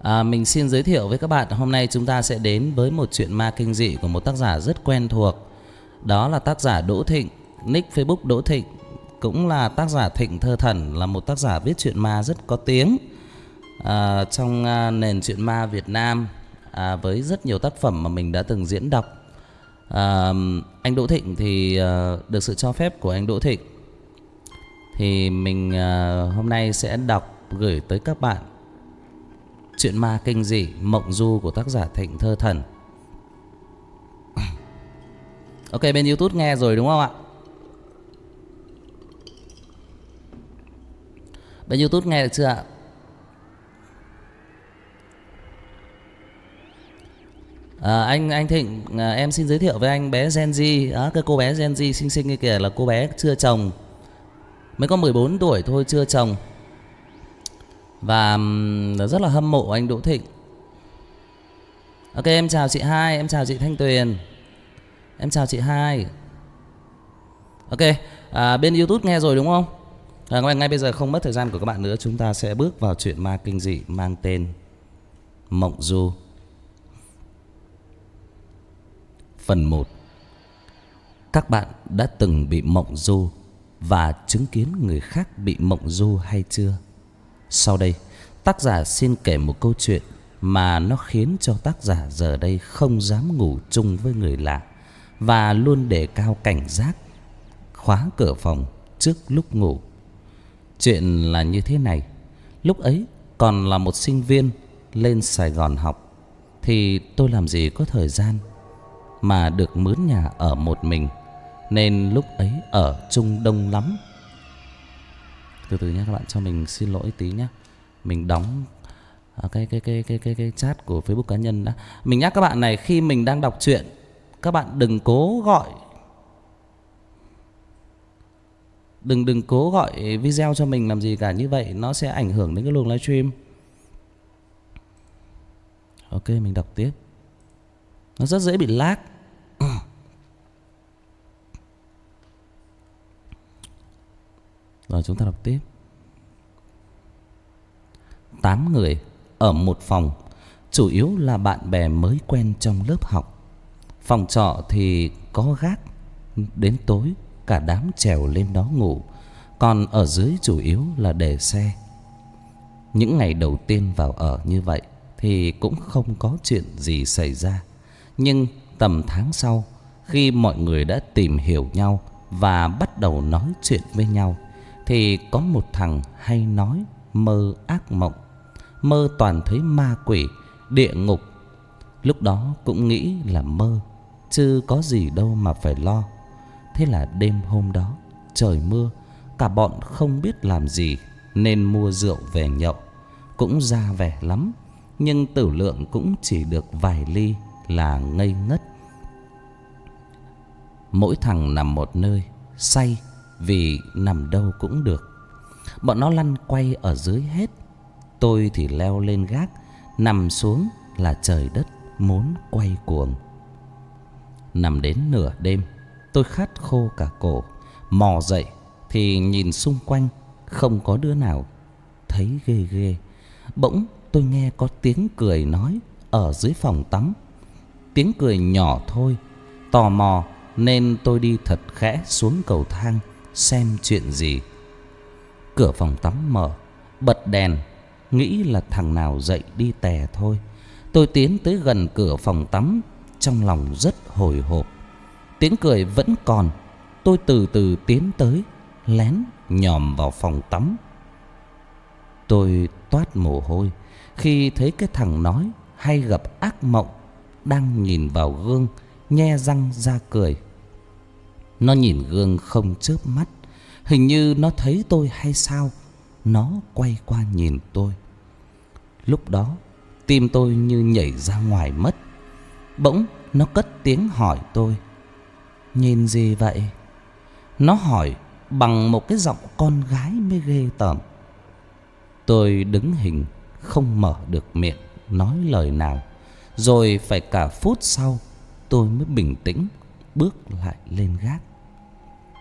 Mình xin giới thiệu với các bạn, hôm nay chúng ta sẽ đến với một chuyện ma kinh dị của một tác giả rất quen thuộc. Đó là tác giả Đỗ Thịnh, nick Facebook Đỗ Thịnh. Cũng là tác giả Thịnh Thơ Thần, là một tác giả viết truyện ma rất có tiếng trong nền truyện ma Việt Nam, với rất nhiều tác phẩm mà mình đã từng diễn đọc. Anh Đỗ Thịnh thì được sự cho phép của anh Đỗ Thịnh thì mình hôm nay sẽ gửi tới các bạn chuyện ma kinh dị Mộng Du của tác giả Thịnh Thơ Thần. Ok, bên YouTube nghe rồi đúng không ạ? Bên YouTube nghe được chưa ạ? Anh Thịnh, em xin giới thiệu với anh bé Gen Z. Cái cô bé Gen Z xinh xinh như kìa là cô bé chưa chồng, mới có 14 tuổi thôi, chưa chồng. Và rất là hâm mộ anh Đỗ Thịnh. Ok, em chào chị Hai, em chào chị Thanh Tuyền, em chào chị Hai. Ok, bên YouTube nghe rồi đúng không? Ngay bây giờ không mất thời gian của các bạn nữa, chúng ta sẽ bước vào chuyện ma kinh dị mang tên Mộng Du. Phần 1. Các bạn đã từng bị mộng du và chứng kiến người khác bị mộng du hay chưa? Sau đây, tác giả xin kể một câu chuyện mà nó khiến cho tác giả giờ đây không dám ngủ chung với người lạ và luôn đề cao cảnh giác, khóa cửa phòng trước lúc ngủ. Chuyện là như thế này. Lúc ấy còn là một sinh viên lên Sài Gòn học, thì tôi làm gì có thời gian mà được mướn nhà ở một mình, nên lúc ấy ở chung đông lắm. Từ từ nhé các bạn, cho mình xin lỗi tí nhé. Mình đóng cái chat của Facebook cá nhân đã. Mình nhắc các bạn này, khi mình đang đọc truyện, các bạn đừng cố gọi, đừng cố gọi video cho mình làm gì cả, như vậy nó sẽ ảnh hưởng đến cái luồng livestream. Ok, mình đọc tiếp. Nó rất dễ bị lag. Rồi chúng ta đọc tiếp. 8 người ở một phòng, chủ yếu là bạn bè mới quen trong lớp học. Phòng trọ thì có gác, đến tối cả đám trèo lên đó ngủ, còn ở dưới chủ yếu là để xe. Những ngày đầu tiên vào ở như vậy thì cũng không có chuyện gì xảy ra. Nhưng tầm tháng sau, khi mọi người đã tìm hiểu nhau và bắt đầu nói chuyện với nhau, thì có một thằng hay nói mơ ác mộng, mơ toàn thấy ma quỷ, địa ngục. Lúc đó cũng nghĩ là mơ, chứ có gì đâu mà phải lo. Thế là đêm hôm đó trời mưa, cả bọn không biết làm gì nên mua rượu về nhậu. Cũng ra vẻ lắm, nhưng tử lượng cũng chỉ được vài ly là ngây ngất. Mỗi thằng nằm một nơi, say vì nằm đâu cũng được. Bọn nó lăn quay ở dưới hết. Tôi thì leo lên gác, nằm xuống là trời đất muốn quay cuồng. Nằm đến nửa đêm, tôi khát khô cả cổ. Mò dậy thì nhìn xung quanh, không có đứa nào. Thấy ghê ghê. Bỗng tôi nghe có tiếng cười nói ở dưới phòng tắm. Tiếng cười nhỏ thôi. Tò mò nên tôi đi thật khẽ xuống cầu thang xem chuyện gì. Cửa phòng tắm mở, bật đèn, nghĩ là thằng nào dậy đi tè thôi. Tôi tiến tới gần cửa phòng tắm, trong lòng rất hồi hộp. Tiếng cười vẫn còn. Tôi từ từ tiến tới, lén nhòm vào phòng tắm. Tôi toát mồ hôi khi thấy cái thằng nói hay gặp ác mộng đang nhìn vào gương, nhe răng ra cười. Nó nhìn gương không chớp mắt, hình như nó thấy tôi hay sao. Nó quay qua nhìn tôi. Lúc đó tim tôi như nhảy ra ngoài mất. Bỗng nó cất tiếng hỏi tôi: "Nhìn gì vậy?" Nó hỏi bằng một cái giọng con gái mới ghê tởm. Tôi đứng hình, không mở được miệng nói lời nào. Rồi phải cả phút sau tôi mới bình tĩnh bước lại lên gác.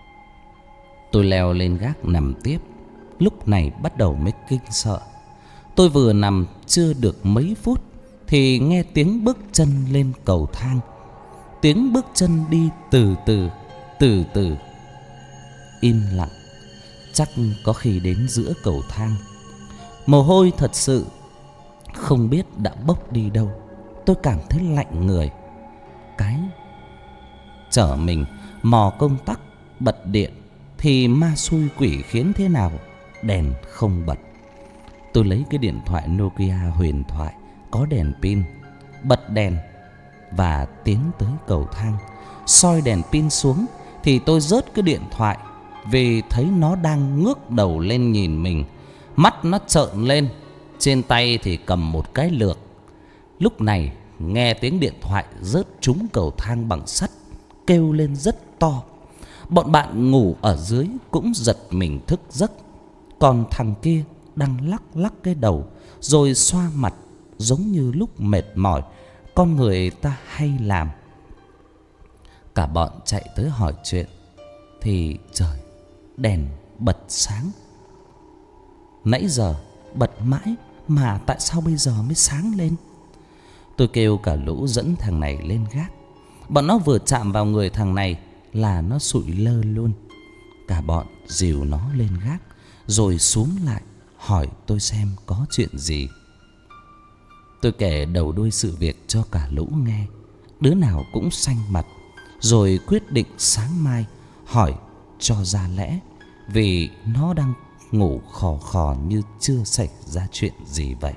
Tôi leo lên gác nằm tiếp. Lúc này bắt đầu mới kinh sợ. Tôi vừa nằm chưa được mấy phút thì nghe tiếng bước chân lên cầu thang. Tiếng bước chân đi từ từ, từ từ. Im lặng. Chắc có khi đến giữa cầu thang. Mồ hôi thật sự không biết đã bốc đi đâu. Tôi cảm thấy lạnh người. Cái chở mình mò công tắc bật điện thì ma xui quỷ khiến thế nào đèn không bật. Tôi lấy cái điện thoại Nokia huyền thoại có đèn pin, bật đèn và tiến tới cầu thang. Soi đèn pin xuống thì tôi rớt cái điện thoại vì thấy nó đang ngước đầu lên nhìn mình. Mắt nó trợn lên, trên tay thì cầm một cái lược. Lúc này nghe tiếng điện thoại rớt trúng cầu thang bằng sắt, kêu lên rất to. Bọn bạn ngủ ở dưới cũng giật mình thức giấc. Còn thằng kia đang lắc lắc cái đầu rồi xoa mặt, giống như lúc mệt mỏi con người ta hay làm. Cả bọn chạy tới hỏi chuyện thì trời, đèn bật sáng. Nãy giờ bật mãi mà tại sao bây giờ mới sáng lên? Tôi kêu cả lũ dẫn thằng này lên gác. Bọn nó vừa chạm vào người thằng này là nó sụi lơ luôn. Cả bọn dìu nó lên gác rồi xuống lại hỏi tôi xem có chuyện gì. Tôi kể đầu đuôi sự việc cho cả lũ nghe. Đứa nào cũng xanh mặt. Rồi quyết định sáng mai hỏi cho ra lẽ, vì nó đang ngủ khò khò như chưa xảy ra chuyện gì vậy.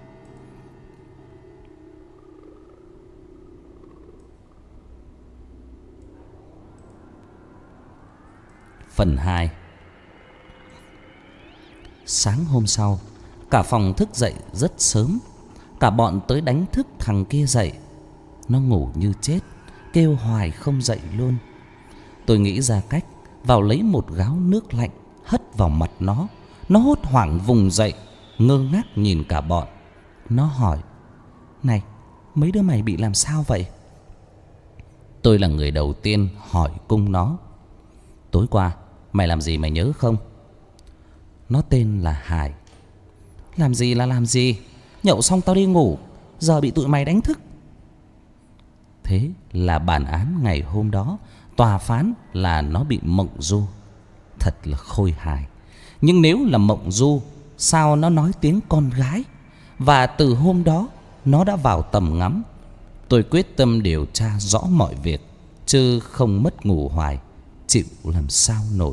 Phần 2. Sáng hôm sau, cả phòng thức dậy rất sớm. Cả bọn tới đánh thức thằng kia dậy. Nó ngủ như chết, kêu hoài không dậy luôn. Tôi nghĩ ra cách vào lấy một gáo nước lạnh hất vào mặt nó. Nó hốt hoảng vùng dậy, ngơ ngác nhìn cả bọn. Nó hỏi: "Này, mấy đứa mày bị làm sao vậy?" Tôi là người đầu tiên hỏi cung nó: "Tối qua mày làm gì mày nhớ không?" Nó tên là Hải. "Làm gì là làm gì? Nhậu xong tao đi ngủ, giờ bị tụi mày đánh thức." Thế là bản án ngày hôm đó, tòa phán là nó bị mộng du. Thật là khôi hài. Nhưng nếu là mộng du, sao nó nói tiếng con gái? Và từ hôm đó nó đã vào tầm ngắm. Tôi quyết tâm điều tra rõ mọi việc, chứ không mất ngủ hoài, chịu làm sao nổi.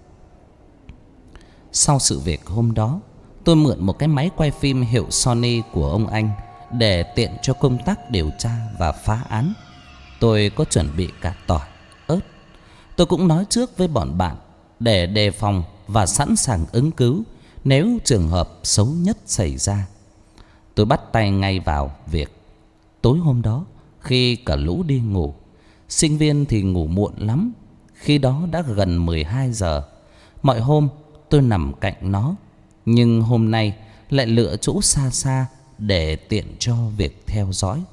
Sau sự việc hôm đó, tôi mượn một cái máy quay phim hiệu Sony của ông anh để tiện cho công tác điều tra và phá án. Tôi có chuẩn bị cả tỏi, ớt. Tôi cũng nói trước với bọn bạn để đề phòng và sẵn sàng ứng cứu nếu trường hợp xấu nhất xảy ra. Tôi bắt tay ngay vào việc. Tối hôm đó, khi cả lũ đi ngủ, sinh viên thì ngủ muộn lắm. Khi đó đã gần 12 giờ. Mọi hôm tôi nằm cạnh nó, nhưng hôm nay lại lựa chỗ xa xa để tiện cho việc theo dõi.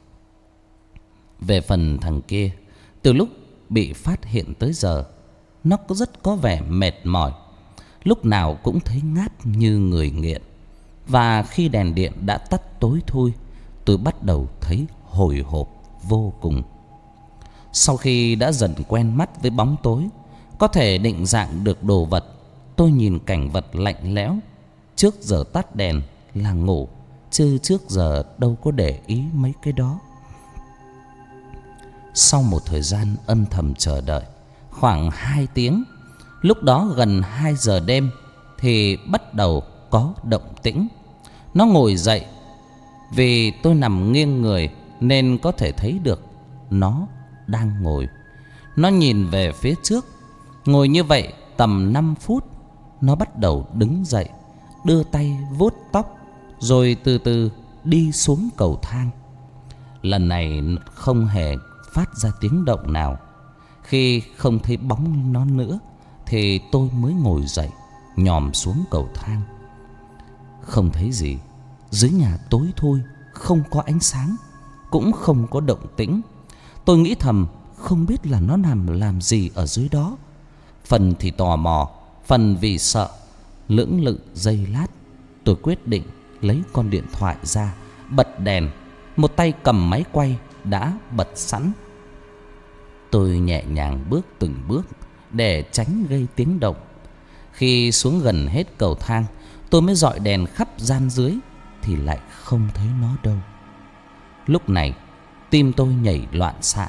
Về phần thằng kia, từ lúc bị phát hiện tới giờ, nó rất có vẻ mệt mỏi, lúc nào cũng thấy ngáp như người nghiện. Và khi đèn điện đã tắt tối thui, tôi bắt đầu thấy hồi hộp vô cùng. Sau khi đã dần quen mắt với bóng tối, có thể định dạng được đồ vật, tôi nhìn cảnh vật lạnh lẽo. Trước giờ tắt đèn là ngủ, chứ trước giờ đâu có để ý mấy cái đó. Sau một thời gian âm thầm chờ đợi, khoảng 2 tiếng, lúc đó gần 2 giờ đêm, thì bắt đầu có động tĩnh. Nó ngồi dậy. Vì tôi nằm nghiêng người nên có thể thấy được nó đang ngồi. Nó nhìn về phía trước. Ngồi như vậy tầm 5 phút, nó bắt đầu đứng dậy, đưa tay vuốt tóc, rồi từ từ đi xuống cầu thang. Lần này không hề phát ra tiếng động nào. Khi không thấy bóng nó nữa thì tôi mới ngồi dậy, nhòm xuống cầu thang. Không thấy gì. Dưới nhà tối thui, không có ánh sáng, cũng không có động tĩnh. Tôi nghĩ thầm, không biết là nó nằm làm gì ở dưới đó. Phần thì tò mò, phần vì sợ. Lưỡng lự giây lát, tôi quyết định lấy con điện thoại ra, bật đèn. Một tay cầm máy quay đã bật sẵn. Tôi nhẹ nhàng bước từng bước để tránh gây tiếng động. Khi xuống gần hết cầu thang, tôi mới dọi đèn khắp gian dưới thì lại không thấy nó đâu. Lúc này tim tôi nhảy loạn xạ.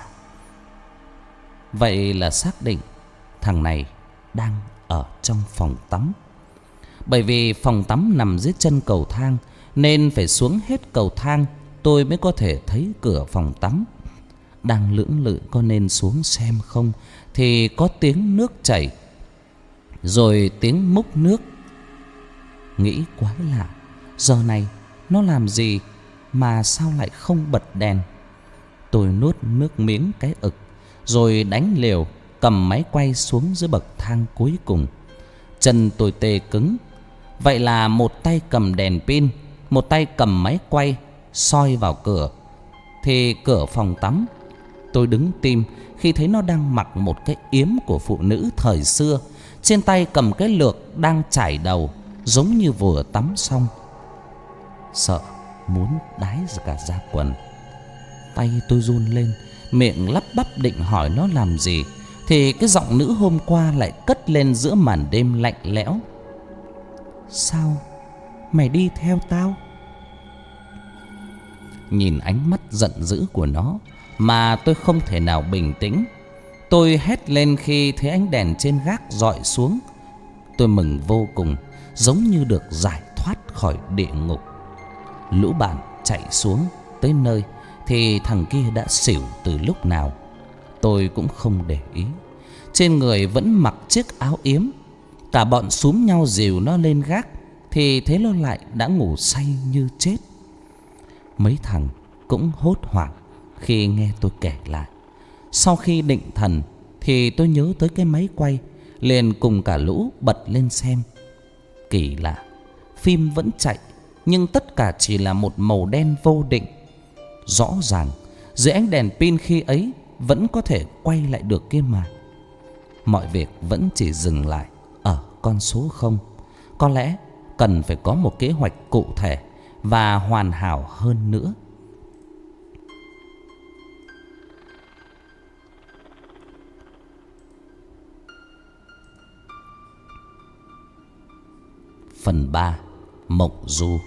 Vậy là xác định thằng này đang ở trong phòng tắm. Bởi vì phòng tắm nằm dưới chân cầu thang nên phải xuống hết cầu thang tôi mới có thể thấy cửa phòng tắm. Đang lưỡng lự có nên xuống xem không thì có tiếng nước chảy, rồi tiếng múc nước. Nghĩ quái lạ, giờ này nó làm gì mà sao lại không bật đèn. Tôi nuốt nước miếng cái ực, rồi đánh liều cầm máy quay xuống dưới bậc thang cuối cùng. Chân tôi tê cứng. Vậy là một tay cầm đèn pin, một tay cầm máy quay soi vào cửa. Thì cửa phòng tắm, tôi đứng tim khi thấy nó đang mặc một cái yếm của phụ nữ thời xưa, trên tay cầm cái lược đang chải đầu, giống như vừa tắm xong. Sợ muốn đái cả da quần. Tay tôi run lên, miệng lắp bắp định hỏi nó làm gì, thì cái giọng nữ hôm qua lại cất lên giữa màn đêm lạnh lẽo. Sao mày đi theo tao? Nhìn ánh mắt giận dữ của nó mà tôi không thể nào bình tĩnh. Tôi hét lên khi thấy ánh đèn trên gác dọi xuống. Tôi mừng vô cùng, giống như được giải thoát khỏi địa ngục. Lũ bạn chạy xuống tới nơi thì thằng kia đã xỉu từ lúc nào. Tôi cũng không để ý. Trên người vẫn mặc chiếc áo yếm. Cả bọn xúm nhau dìu nó lên gác thì thấy nó lại đã ngủ say như chết. Mấy thằng cũng hốt hoảng khi nghe tôi kể lại. Sau khi định thần thì tôi nhớ tới cái máy quay, liền cùng cả lũ bật lên xem. Kỳ lạ, phim vẫn chạy nhưng tất cả chỉ là một màu đen vô định. Rõ ràng dưới ánh đèn pin khi ấy vẫn có thể quay lại được kia mà. Mọi việc vẫn chỉ dừng lại ở con số 0. Có lẽ cần phải có một kế hoạch cụ thể và hoàn hảo hơn nữa. Phần 3. Mộng du.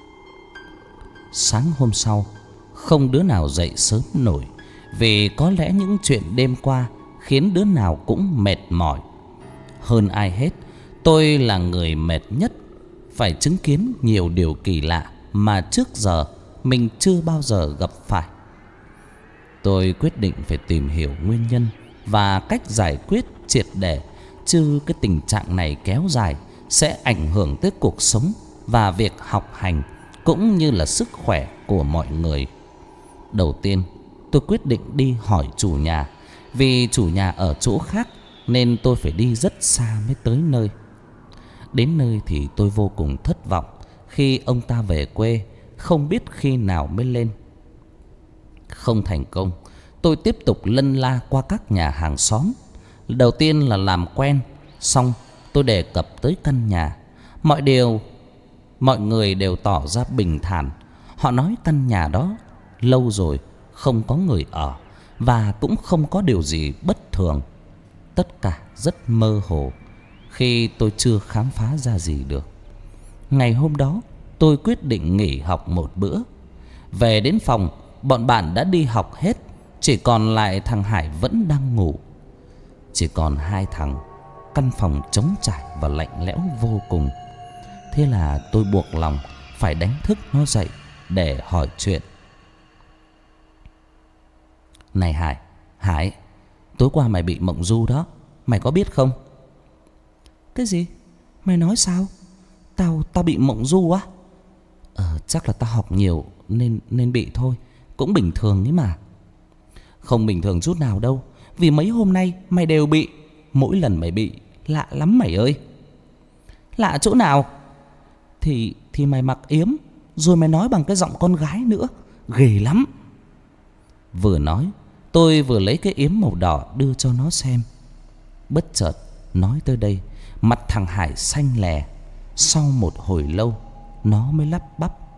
Sáng hôm sau, không đứa nào dậy sớm nổi, vì có lẽ những chuyện đêm qua khiến đứa nào cũng mệt mỏi. Hơn ai hết, tôi là người mệt nhất, phải chứng kiến nhiều điều kỳ lạ mà trước giờ mình chưa bao giờ gặp phải. Tôi quyết định phải tìm hiểu nguyên nhân và cách giải quyết triệt để, chứ cái tình trạng này kéo dài sẽ ảnh hưởng tới cuộc sống và việc học hành cũng như là sức khỏe của mọi người. Đầu tiên, tôi quyết định đi hỏi chủ nhà. Vì chủ nhà ở chỗ khác nên tôi phải đi rất xa mới tới nơi. Đến nơi thì tôi vô cùng thất vọng khi ông ta về quê, không biết khi nào mới lên. Không thành công, tôi tiếp tục lân la qua các nhà hàng xóm. Đầu tiên là làm quen, xong tôi đề cập tới căn nhà. Mọi người đều tỏ ra bình thản. Họ nói căn nhà đó lâu rồi không có người ở và cũng không có điều gì bất thường. Tất cả rất mơ hồ khi tôi chưa khám phá ra gì được. Ngày hôm đó tôi quyết định nghỉ học một bữa. Về đến phòng, bọn bạn đã đi học hết, chỉ còn lại thằng Hải vẫn đang ngủ. Chỉ còn hai thằng. Căn phòng trống trải và lạnh lẽo vô cùng. Thế là tôi buộc lòng phải đánh thức nó dậy để hỏi chuyện. Này Hải, tối qua mày bị mộng du đó, mày có biết không? Cái gì? Mày nói sao? Tao bị mộng du á? Chắc là tao học nhiều nên bị thôi, cũng bình thường ấy mà. Không bình thường chút nào đâu, vì mấy hôm nay mày đều bị. Mỗi lần mày bị lạ lắm mày ơi. Lạ chỗ nào? Thì mày mặc yếm, rồi mày nói bằng cái giọng con gái nữa, ghê lắm. Vừa nói, tôi vừa lấy cái yếm màu đỏ đưa cho nó xem. Bất chợt nói tới đây, mặt thằng Hải xanh lè. Sau một hồi lâu, nó mới lắp bắp.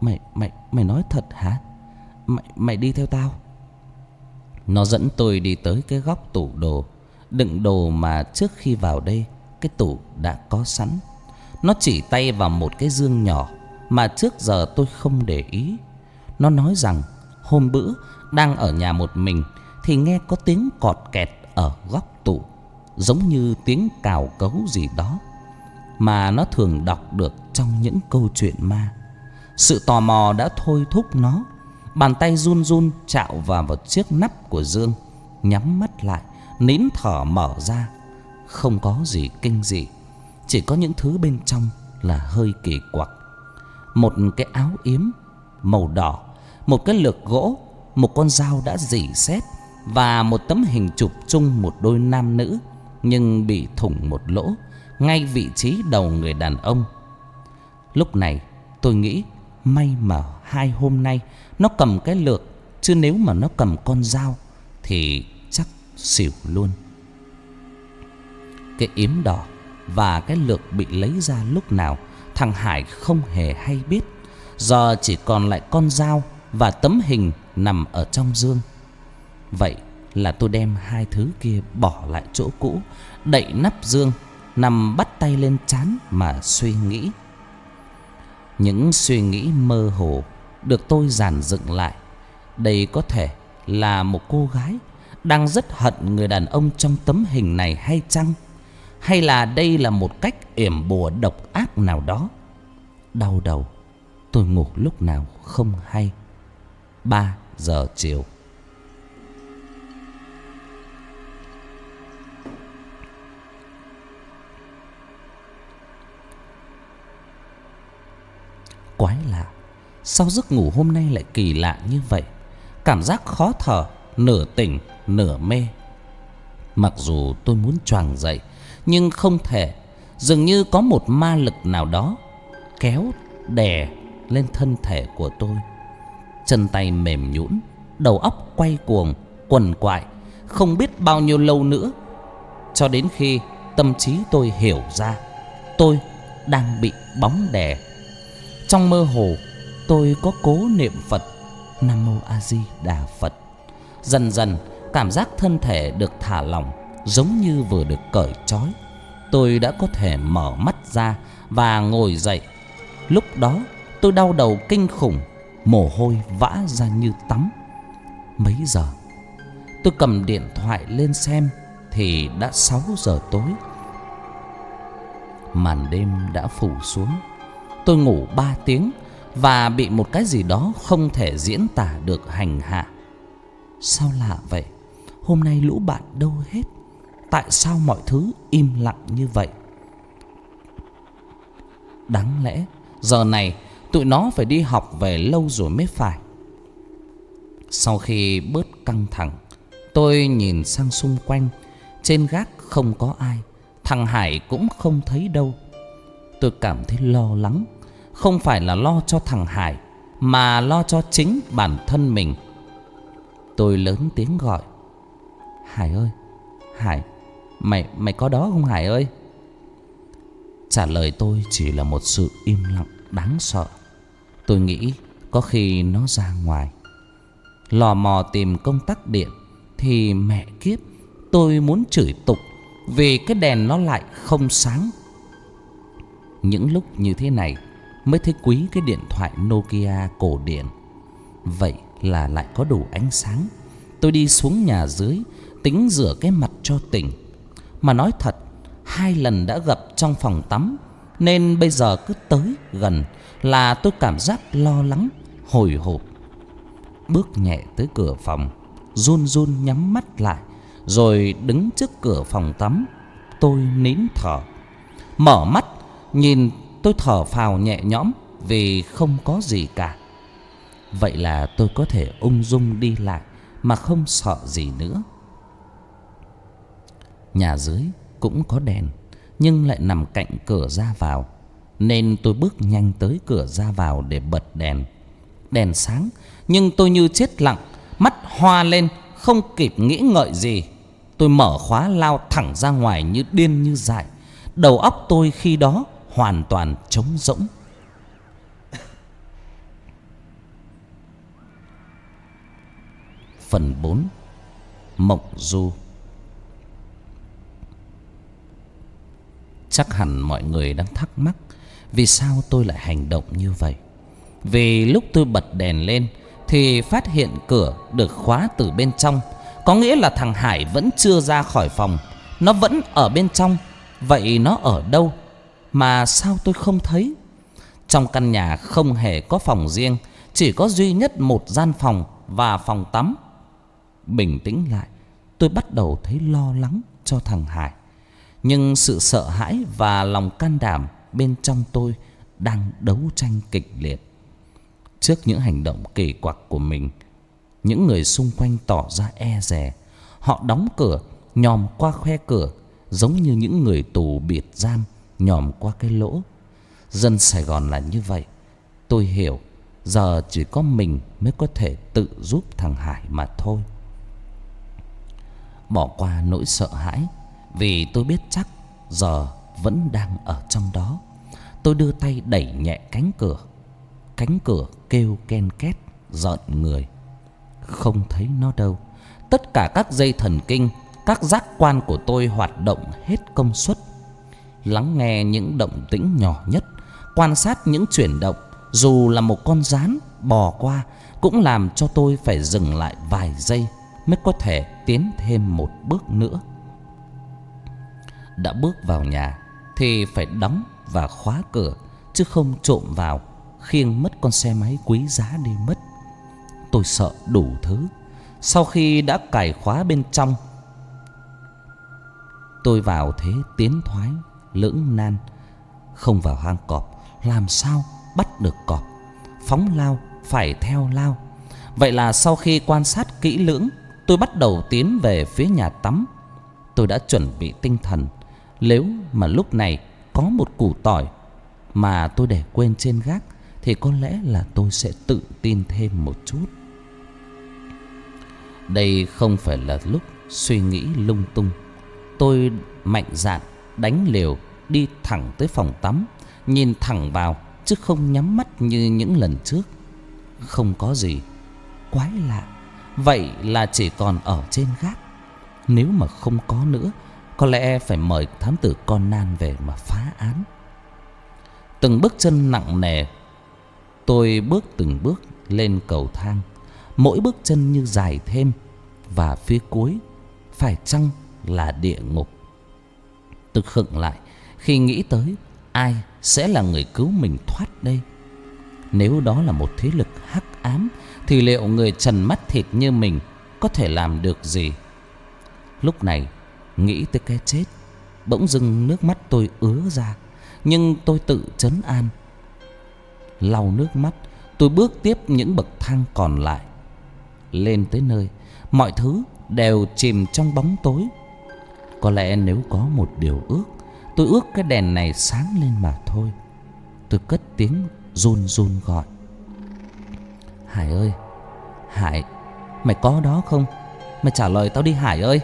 Mày nói thật hả? Mày đi theo tao? Nó dẫn tôi đi tới cái góc tủ đồ đựng đồ mà trước khi vào đây cái tủ đã có sẵn. Nó chỉ tay vào một cái giường nhỏ mà trước giờ tôi không để ý. Nó nói rằng hôm bữa đang ở nhà một mình thì nghe có tiếng cọt kẹt ở góc tủ, giống như tiếng cào cấu gì đó mà nó thường đọc được trong những câu chuyện ma. Sự tò mò đã thôi thúc nó. Bàn tay run run chạm vào chiếc nắp của giường, nhắm mắt lại, nín thở mở ra. Không có gì kinh dị, chỉ có những thứ bên trong là hơi kỳ quặc. Một cái áo yếm màu đỏ, một cái lược gỗ, một con dao đã rỉ sét và một tấm hình chụp chung một đôi nam nữ nhưng bị thủng một lỗ ngay vị trí đầu người đàn ông. Lúc này tôi nghĩ may mà 2 hôm nay nó cầm cái lược, chứ nếu mà nó cầm con dao thì chắc xỉu luôn. Cái yếm đỏ và cái lược bị lấy ra lúc nào thằng Hải không hề hay biết. Giờ chỉ còn lại con dao và tấm hình nằm ở trong giường. Vậy là tôi đem 2 thứ kia bỏ lại chỗ cũ, đậy nắp giường, nằm bắt tay lên trán mà suy nghĩ. Những suy nghĩ mơ hồ được tôi dàn dựng lại. Đây có thể là một cô gái đang rất hận người đàn ông trong tấm hình này hay chăng? Hay là đây là một cách yểm bùa độc ác nào đó? Đau đầu, tôi ngủ lúc nào không hay. 3 giờ chiều. Quái lạ, sao giấc ngủ hôm nay lại kỳ lạ như vậy? Cảm giác khó thở, nửa tỉnh nửa mê. Mặc dù tôi muốn choàng dậy nhưng không thể. Dường như có một ma lực nào đó kéo đè lên thân thể của tôi. Chân tay mềm nhũn, đầu óc quay cuồng, quằn quại không biết bao nhiêu lâu nữa, cho đến khi tâm trí tôi hiểu ra tôi đang bị bóng đè. Trong mơ hồ tôi có cố niệm Phật, Nam Mô A Di Đà Phật. Dần dần cảm giác thân thể được thả lỏng, giống như vừa được cởi trói. Tôi đã có thể mở mắt ra và ngồi dậy. Lúc đó tôi đau đầu kinh khủng, mồ hôi vã ra như tắm. Mấy giờ? Tôi cầm điện thoại lên xem thì đã 6 giờ tối. Màn đêm đã phủ xuống. Tôi ngủ 3 tiếng và bị một cái gì đó không thể diễn tả được hành hạ. Sao lạ vậy? Hôm nay lũ bạn đâu hết? Tại sao mọi thứ im lặng như vậy? Đáng lẽ giờ này tụi nó phải đi học về lâu rồi mới phải. Sau khi bớt căng thẳng, tôi nhìn sang xung quanh. Trên gác không có ai, thằng Hải cũng không thấy đâu. Tôi cảm thấy lo lắng. Không phải là lo cho thằng Hải, mà lo cho chính bản thân mình. Tôi lớn tiếng gọi: Hải ơi, Hải, mày có đó không Hải ơi? Trả lời tôi chỉ là một sự im lặng đáng sợ. Tôi nghĩ có khi nó ra ngoài. Lò mò tìm công tắc điện thì mẹ kiếp, tôi muốn chửi tục vì cái đèn nó lại không sáng. Những lúc như thế này mới thấy quý cái điện thoại Nokia cổ điển. Vậy là lại có đủ ánh sáng. Tôi đi xuống nhà dưới tính rửa cái mặt cho tỉnh. Mà nói thật, 2 lần đã gặp trong phòng tắm, nên bây giờ cứ tới gần là tôi cảm giác lo lắng, hồi hộp. Bước nhẹ tới cửa phòng, run run nhắm mắt lại, rồi đứng trước cửa phòng tắm. Tôi nín thở. Mở mắt nhìn, tôi thở phào nhẹ nhõm vì không có gì cả. Vậy là tôi có thể ung dung đi lại mà không sợ gì nữa. Nhà dưới cũng có đèn, nhưng lại nằm cạnh cửa ra vào, nên tôi bước nhanh tới cửa ra vào để bật đèn. Đèn sáng, nhưng tôi như chết lặng, mắt hoa lên, không kịp nghĩ ngợi gì. Tôi mở khóa lao thẳng ra ngoài như điên như dại. Đầu óc tôi khi đó hoàn toàn trống rỗng. Phần 4. Mộng du. Chắc hẳn mọi người đang thắc mắc vì sao tôi lại hành động như vậy. Vì lúc tôi bật đèn lên thì phát hiện cửa được khóa từ bên trong. Có nghĩa là thằng Hải vẫn chưa ra khỏi phòng. Nó vẫn ở bên trong. Vậy nó ở đâu mà sao tôi không thấy? Trong căn nhà không hề có phòng riêng, chỉ có duy nhất một gian phòng và phòng tắm. Bình tĩnh lại, tôi bắt đầu thấy lo lắng cho thằng Hải. Nhưng sự sợ hãi và lòng can đảm bên trong tôi đang đấu tranh kịch liệt. Trước những hành động kỳ quặc của mình, những người xung quanh tỏ ra e dè. Họ đóng cửa, nhòm qua khe cửa, giống như những người tù biệt giam nhòm qua cái lỗ. Dân Sài Gòn là như vậy. Tôi hiểu, giờ chỉ có mình mới có thể tự giúp thằng Hải mà thôi. Bỏ qua nỗi sợ hãi, vì tôi biết chắc giờ vẫn đang ở trong đó. Tôi đưa tay đẩy nhẹ cánh cửa. Cánh cửa kêu ken két rợn người. Không thấy nó đâu. Tất cả các dây thần kinh, các giác quan của tôi hoạt động hết công suất. Lắng nghe những động tĩnh nhỏ nhất, quan sát những chuyển động, dù là một con gián bò qua, cũng làm cho tôi phải dừng lại vài giây mới có thể tiến thêm một bước nữa. Đã bước vào nhà thì phải đóng và khóa cửa, chứ không trộm vào khiêng mất con xe máy quý giá đi mất. Tôi sợ đủ thứ. Sau khi đã cài khóa bên trong, tôi vào thế tiến thoái lưỡng nan. Không vào hang cọp, làm sao bắt được cọp? Phóng lao phải theo lao. Vậy là sau khi quan sát kỹ lưỡng, tôi bắt đầu tiến về phía nhà tắm. Tôi đã chuẩn bị tinh thần. Nếu mà lúc này có một củ tỏi mà tôi để quên trên gác thì có lẽ là tôi sẽ tự tin thêm một chút. Đây không phải là lúc suy nghĩ lung tung. Tôi mạnh dạn đánh liều đi thẳng tới phòng tắm, nhìn thẳng vào chứ không nhắm mắt như những lần trước. Không có gì. Quái lạ. Vậy là chỉ còn ở trên gác. Nếu mà không có nữa, có lẽ phải mời thám tử Conan về mà phá án. Từng bước chân nặng nề, tôi bước từng bước lên cầu thang. Mỗi bước chân như dài thêm, và phía cuối phải chăng là địa ngục? Tôi khựng lại khi nghĩ tới ai sẽ là người cứu mình thoát đây. Nếu đó là một thế lực hắc ám thì liệu người trần mắt thịt như mình có thể làm được gì? Lúc này nghĩ tới cái chết, bỗng dưng nước mắt tôi ứa ra. Nhưng tôi tự trấn an. Lau nước mắt, tôi bước tiếp những bậc thang còn lại. Lên tới nơi, mọi thứ đều chìm trong bóng tối. Có lẽ nếu có một điều ước, tôi ước cái đèn này sáng lên mà thôi. Tôi cất tiếng run run gọi: Hải ơi, Hải, mày có đó không? Mày trả lời tao đi Hải ơi.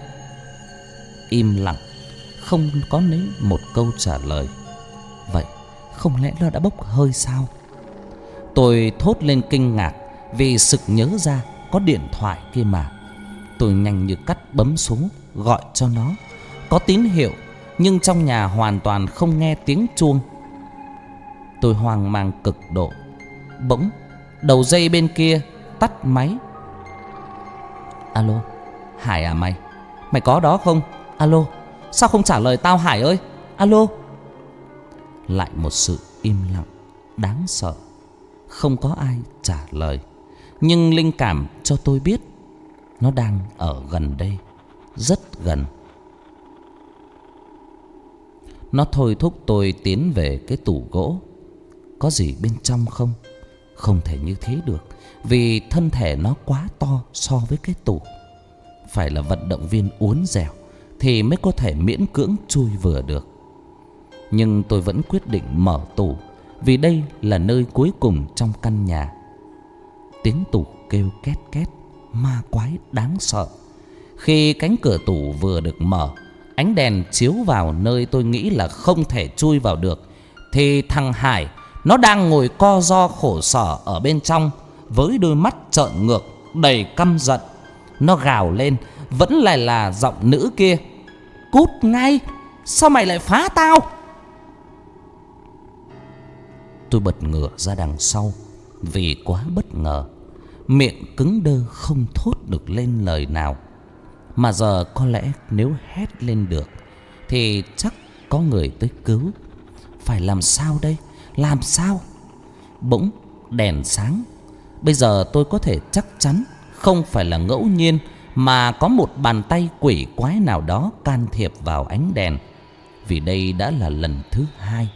Im lặng, không có lấy một câu trả lời. Vậy không lẽ nó đã bốc hơi sao? Tôi thốt lên kinh ngạc vì sực nhớ ra có điện thoại kia mà. Tôi nhanh như cắt bấm số gọi cho nó. Có tín hiệu, nhưng trong nhà hoàn toàn không nghe tiếng chuông. Tôi hoang mang cực độ. Bỗng đầu dây bên kia tắt máy. Alo, Hải à mày? Mày có đó không? Alo, sao không trả lời tao Hải ơi? Alo. Lại một sự im lặng đáng sợ. Không có ai trả lời. Nhưng linh cảm cho tôi biết nó đang ở gần đây, rất gần. Nó thôi thúc tôi tiến về cái tủ gỗ. Có gì bên trong không? Không thể như thế được, vì thân thể nó quá to so với cái tủ. Phải là vận động viên uốn dẻo thì mới có thể miễn cưỡng chui vừa được. Nhưng tôi vẫn quyết định mở tủ, vì đây là nơi cuối cùng trong căn nhà. Tiếng tủ kêu két két, ma quái đáng sợ. Khi cánh cửa tủ vừa được mở, ánh đèn chiếu vào nơi tôi nghĩ là không thể chui vào được, thì thằng Hải nó đang ngồi co ro khổ sở ở bên trong, với đôi mắt trợn ngược đầy căm giận. Nó gào lên, vẫn lại là giọng nữ kia: "Cút ngay, sao mày lại phá tao?" Tôi bật ngửa ra đằng sau vì quá bất ngờ, miệng cứng đơ không thốt được lên lời nào. Mà giờ có lẽ nếu hét lên được thì chắc có người tới cứu. Phải làm sao đây? Làm sao? Bỗng đèn sáng. Bây giờ tôi có thể chắc chắn không phải là ngẫu nhiên, mà có một bàn tay quỷ quái nào đó can thiệp vào ánh đèn. Vì đây đã là lần thứ hai.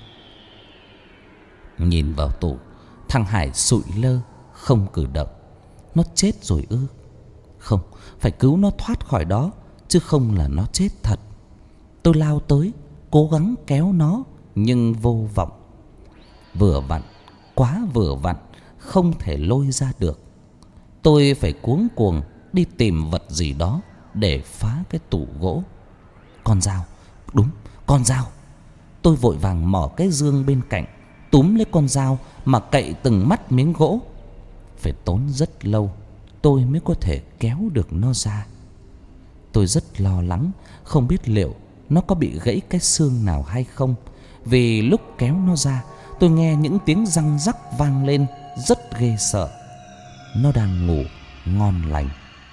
Nhìn vào tủ, thằng Hải sụi lơ không cử động. Nó chết rồi ư? Không, phải cứu nó thoát khỏi đó, chứ không là nó chết thật. Tôi lao tới, cố gắng kéo nó, nhưng vô vọng. Vừa vặn, quá vừa vặn, không thể lôi ra được. Tôi phải cuống cuồng đi tìm vật gì đó để phá cái tủ gỗ. Con dao, đúng, con dao. Tôi vội vàng mỏ cái giương bên cạnh, túm lấy con dao mà cậy từng mắt miếng gỗ. Phải tốn rất lâu tôi mới có thể kéo được nó ra. Tôi rất lo lắng, không biết liệu nó có bị gãy cái xương nào hay không. Vì lúc kéo nó ra, tôi nghe những tiếng răng rắc vang lên rất ghê sợ. Nó đang ngủ ngon lành.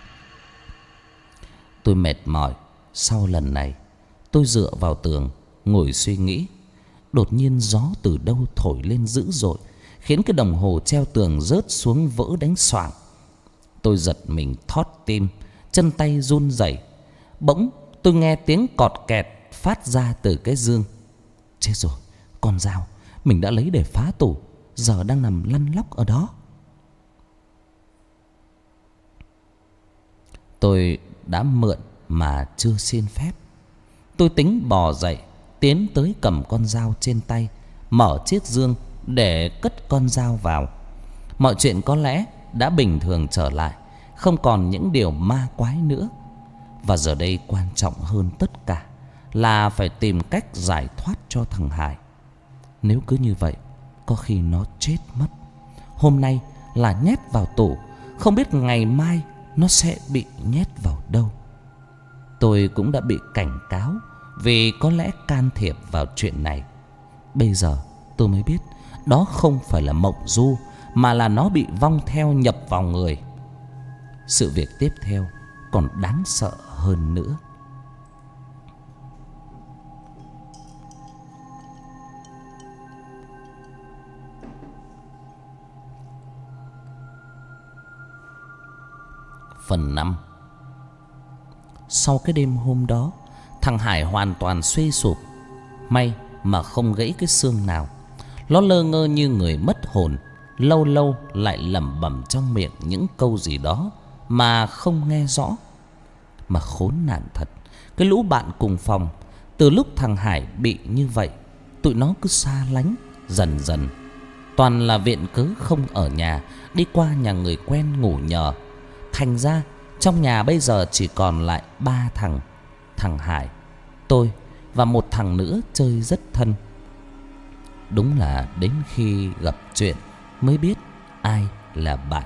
Tôi mệt mỏi sau lần này. Tôi dựa vào tường ngồi suy nghĩ. Đột nhiên gió từ đâu thổi lên dữ dội, khiến cái đồng hồ treo tường rớt xuống vỡ đánh xoảng. Tôi giật mình thót tim, chân tay run rẩy. Bỗng tôi nghe tiếng cọt kẹt phát ra từ cái giường. Chết rồi, con dao mình đã lấy để phá tủ giờ đang nằm lăn lóc ở đó. Tôi đã mượn mà chưa xin phép. Tôi tính bò dậy, tiến tới cầm con dao trên tay, mở chiếc giương để cất con dao vào. Mọi chuyện có lẽ đã bình thường trở lại, không còn những điều ma quái nữa. Và giờ đây quan trọng hơn tất cả là phải tìm cách giải thoát cho thằng Hải. Nếu cứ như vậy, có khi nó chết mất. Hôm nay là nhét vào tủ, không biết ngày mai nó sẽ bị nhét vào đâu. Tôi cũng đã bị cảnh cáo vì có lẽ can thiệp vào chuyện này. Bây giờ tôi mới biết đó không phải là mộng du, mà là nó bị vong theo nhập vào người. Sự việc tiếp theo còn đáng sợ hơn nữa. Phần 5. Sau cái đêm hôm đó, thằng Hải hoàn toàn suy sụp. May mà không gãy cái xương nào. Nó lơ ngơ như người mất hồn, lâu lâu lại lẩm bẩm trong miệng những câu gì đó mà không nghe rõ. Mà khốn nạn thật, cái lũ bạn cùng phòng, từ lúc thằng Hải bị như vậy, tụi nó cứ xa lánh dần dần. Toàn là viện cớ không ở nhà, đi qua nhà người quen ngủ nhờ. Thành ra trong nhà bây giờ chỉ còn lại 3 thằng: thằng Hải, tôi và một thằng nữa chơi rất thân. Đúng là đến khi gặp chuyện mới biết ai là bạn.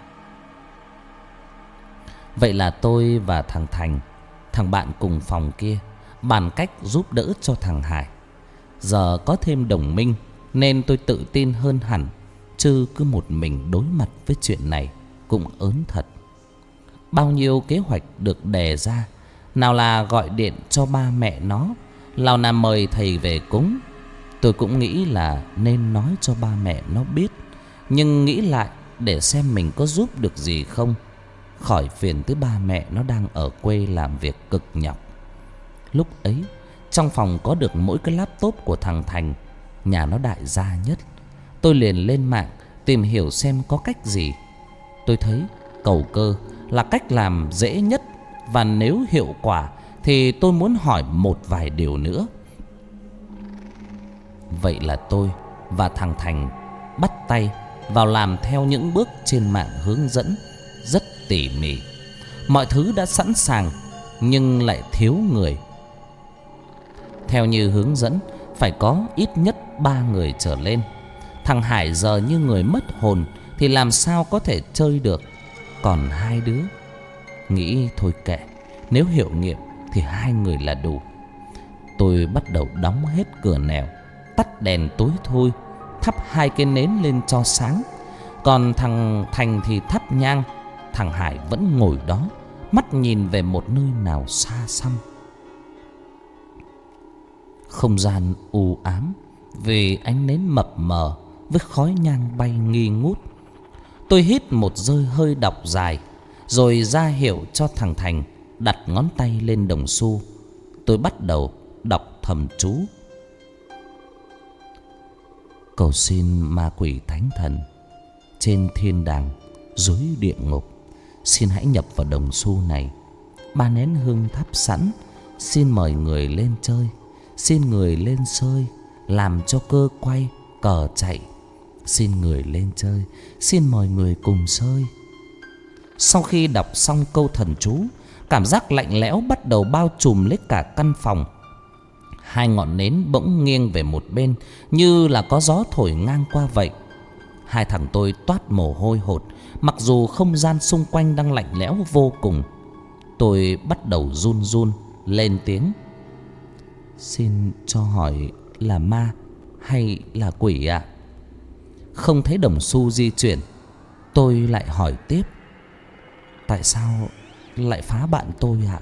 Vậy là tôi và thằng Thành, thằng bạn cùng phòng kia, bàn cách giúp đỡ cho thằng Hải. Giờ có thêm đồng minh nên tôi tự tin hơn hẳn, chứ cứ một mình đối mặt với chuyện này cũng ớn thật. Bao nhiêu kế hoạch được đề ra, nào là gọi điện cho ba mẹ nó, nào là mời thầy về cúng. Tôi cũng nghĩ là nên nói cho ba mẹ nó biết, nhưng nghĩ lại để xem mình có giúp được gì không, khỏi phiền tới ba mẹ nó đang ở quê làm việc cực nhọc. Lúc ấy trong phòng có được mỗi cái laptop của thằng Thành, nhà nó đại gia nhất. Tôi liền lên mạng tìm hiểu xem có cách gì. Tôi thấy cầu cơ là cách làm dễ nhất, và nếu hiệu quả thì tôi muốn hỏi một vài điều nữa. Vậy là tôi và thằng Thành bắt tay vào làm theo những bước trên mạng hướng dẫn rất tỉ mỉ. Mọi thứ đã sẵn sàng nhưng lại thiếu người. Theo như hướng dẫn, phải có ít nhất 3 người trở lên. Thằng Hải giờ như người mất hồn thì làm sao có thể chơi được. Còn 2 đứa, Nghĩ thôi kệ, nếu hiệu nghiệm thì 2 người là đủ. Tôi bắt đầu đóng hết cửa nẻo, tắt đèn tối thui, thắp 2 cái nến lên cho sáng. Còn thằng Thành thì thắp nhang. Thằng Hải vẫn ngồi đó, mắt nhìn về một nơi nào xa xăm. Không gian u ám vì ánh nến mập mờ với khói nhang bay nghi ngút. Tôi hít một hơi độc dài, rồi ra hiệu cho thằng Thành đặt ngón tay lên đồng xu. Tôi bắt đầu đọc thầm chú: cầu xin ma quỷ thánh thần trên thiên đàng, dưới địa ngục, xin hãy nhập vào đồng xu này. 3 nén hương thắp sẵn, xin mời người lên chơi, xin người lên sơi, làm cho cơ quay cờ chạy. Xin người lên chơi, xin mời người cùng sơi. Sau khi đọc xong câu thần chú, cảm giác lạnh lẽo bắt đầu bao trùm lấy cả căn phòng. 2 ngọn nến bỗng nghiêng về một bên, như là có gió thổi ngang qua vậy. 2 thằng tôi toát mồ hôi hột, mặc dù không gian xung quanh đang lạnh lẽo vô cùng. Tôi bắt đầu run run lên tiếng: xin cho hỏi là ma hay là quỷ ạ? Không thấy đồng xu di chuyển, tôi lại hỏi tiếp: tại sao lại phá bạn tôi ạ?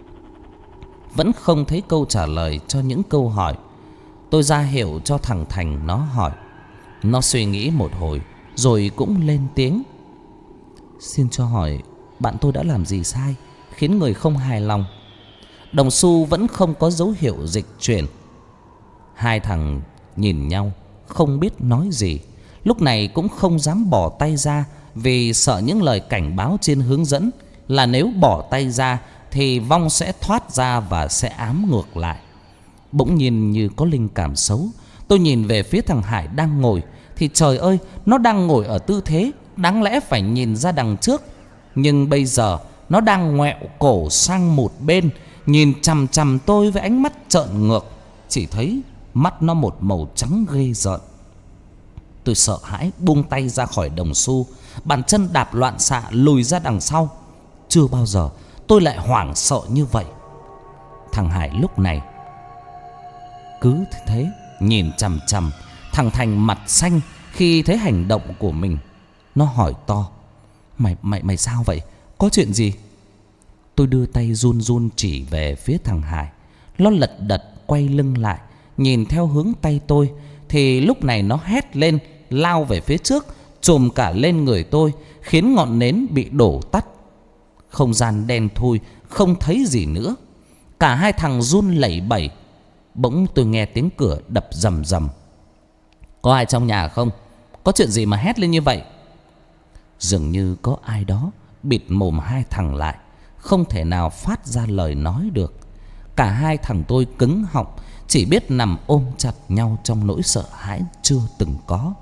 Vẫn không thấy câu trả lời cho những câu hỏi. Tôi ra hiệu cho thằng Thành nó hỏi. Nó suy nghĩ một hồi rồi cũng lên tiếng: xin cho hỏi bạn tôi đã làm gì sai khiến người không hài lòng? Đồng xu vẫn không có dấu hiệu dịch chuyển. 2 thằng nhìn nhau không biết nói gì. Lúc này cũng không dám bỏ tay ra, vì sợ những lời cảnh báo trên hướng dẫn là nếu bỏ tay ra thì vong sẽ thoát ra và sẽ ám ngược lại. Bỗng nhiên như có linh cảm xấu, tôi nhìn về phía thằng Hải đang ngồi. Thì trời ơi, nó đang ngồi ở tư thế đáng lẽ phải nhìn ra đằng trước, nhưng bây giờ nó đang ngoẹo cổ sang một bên, nhìn chằm chằm tôi với ánh mắt trợn ngược. Chỉ thấy mắt nó một màu trắng ghê rợn. Tôi sợ hãi buông tay ra khỏi đồng xu, bàn chân đạp loạn xạ lùi ra đằng sau. Chưa bao giờ tôi lại hoảng sợ như vậy. Thằng Hải lúc này cứ thế nhìn chằm chằm. Thằng Thành mặt xanh khi thấy hành động của mình. Nó hỏi to: Mày sao vậy? Có chuyện gì? Tôi đưa tay run run chỉ về phía thằng Hải. Nó lật đật quay lưng lại, nhìn theo hướng tay tôi. Thì lúc này nó hét lên, lao về phía trước, chồm cả lên người tôi, khiến ngọn nến bị đổ tắt. Không gian đen thui, không thấy gì nữa. Cả 2 thằng run lẩy bẩy. Bỗng tôi nghe tiếng cửa đập rầm rầm. Có ai trong nhà không? Có chuyện gì mà hét lên như vậy? Dường như có ai đó bịt mồm 2 thằng lại, không thể nào phát ra lời nói được. Cả 2 thằng tôi cứng họng, chỉ biết nằm ôm chặt nhau trong nỗi sợ hãi chưa từng có.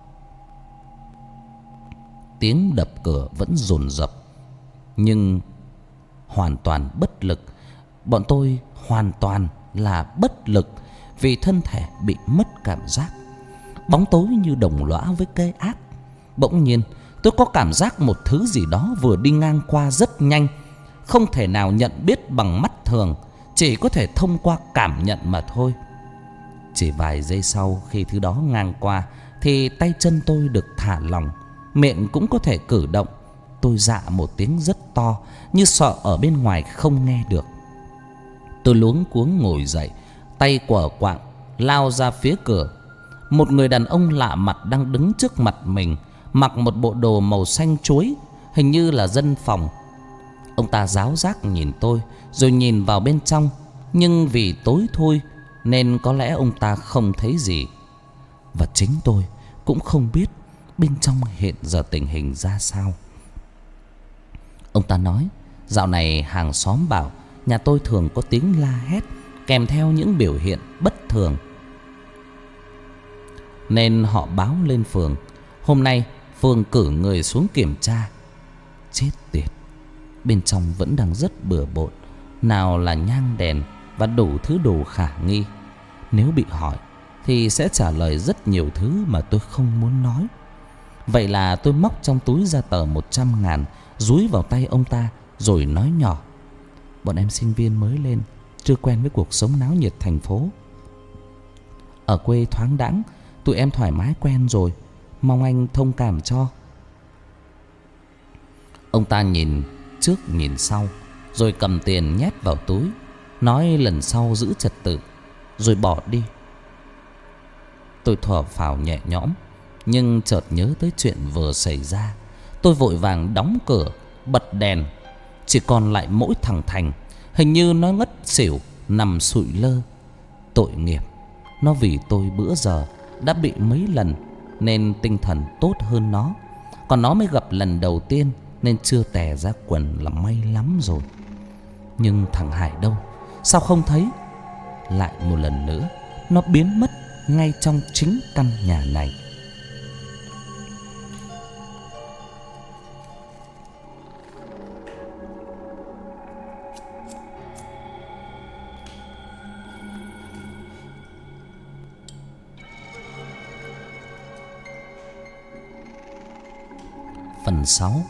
Tiếng đập cửa vẫn dồn dập, nhưng hoàn toàn bất lực. Bọn tôi hoàn toàn là bất lực, vì thân thể bị mất cảm giác. Bóng tối như đồng lõa với cây ác. Bỗng nhiên tôi có cảm giác một thứ gì đó vừa đi ngang qua rất nhanh, không thể nào nhận biết bằng mắt thường, chỉ có thể thông qua cảm nhận mà thôi. Chỉ vài giây sau khi thứ đó ngang qua thì tay chân tôi được thả lỏng, miệng cũng có thể cử động. Tôi dạ một tiếng rất to, như sợ ở bên ngoài không nghe được. Tôi luống cuống ngồi dậy, tay quờ quạng lao ra phía cửa. Một người đàn ông lạ mặt đang đứng trước mặt mình, mặc một bộ đồ màu xanh chuối, hình như là dân phòng. Ông ta ráo rác nhìn tôi, rồi nhìn vào bên trong. Nhưng vì tối thui nên có lẽ ông ta không thấy gì. Và chính tôi cũng không biết bên trong hiện giờ tình hình ra sao. Ông ta nói dạo này hàng xóm bảo nhà tôi thường có tiếng la hét kèm theo những biểu hiện bất thường, nên họ báo lên phường. Hôm nay phường cử người xuống kiểm tra. Chết tiệt, bên trong vẫn đang rất bừa bộn, nào là nhang đèn và đủ thứ đồ khả nghi. Nếu bị hỏi thì sẽ trả lời rất nhiều thứ mà tôi không muốn nói. Vậy là tôi móc trong túi ra tờ 100.000, dúi vào tay ông ta, rồi nói nhỏ: "Bọn em sinh viên mới lên, chưa quen với cuộc sống náo nhiệt thành phố. Ở quê thoáng đãng, tụi em thoải mái quen rồi, mong anh thông cảm cho." Ông ta nhìn trước nhìn sau, rồi cầm tiền nhét vào túi, nói lần sau giữ trật tự, rồi bỏ đi. Tôi thở phào nhẹ nhõm, nhưng chợt nhớ tới chuyện vừa xảy ra. Tôi vội vàng đóng cửa, bật đèn. Chỉ còn lại mỗi thằng Thành. Hình như nó ngất xỉu, nằm sụi lơ. Tội nghiệp, nó vì tôi bữa giờ đã bị mấy lần nên tinh thần tốt hơn nó. Còn nó mới gặp lần đầu tiên nên chưa tè ra quần là may lắm rồi. Nhưng thằng Hải đâu? Sao không thấy? Lại một lần nữa nó biến mất ngay trong chính căn nhà này. Phần 6.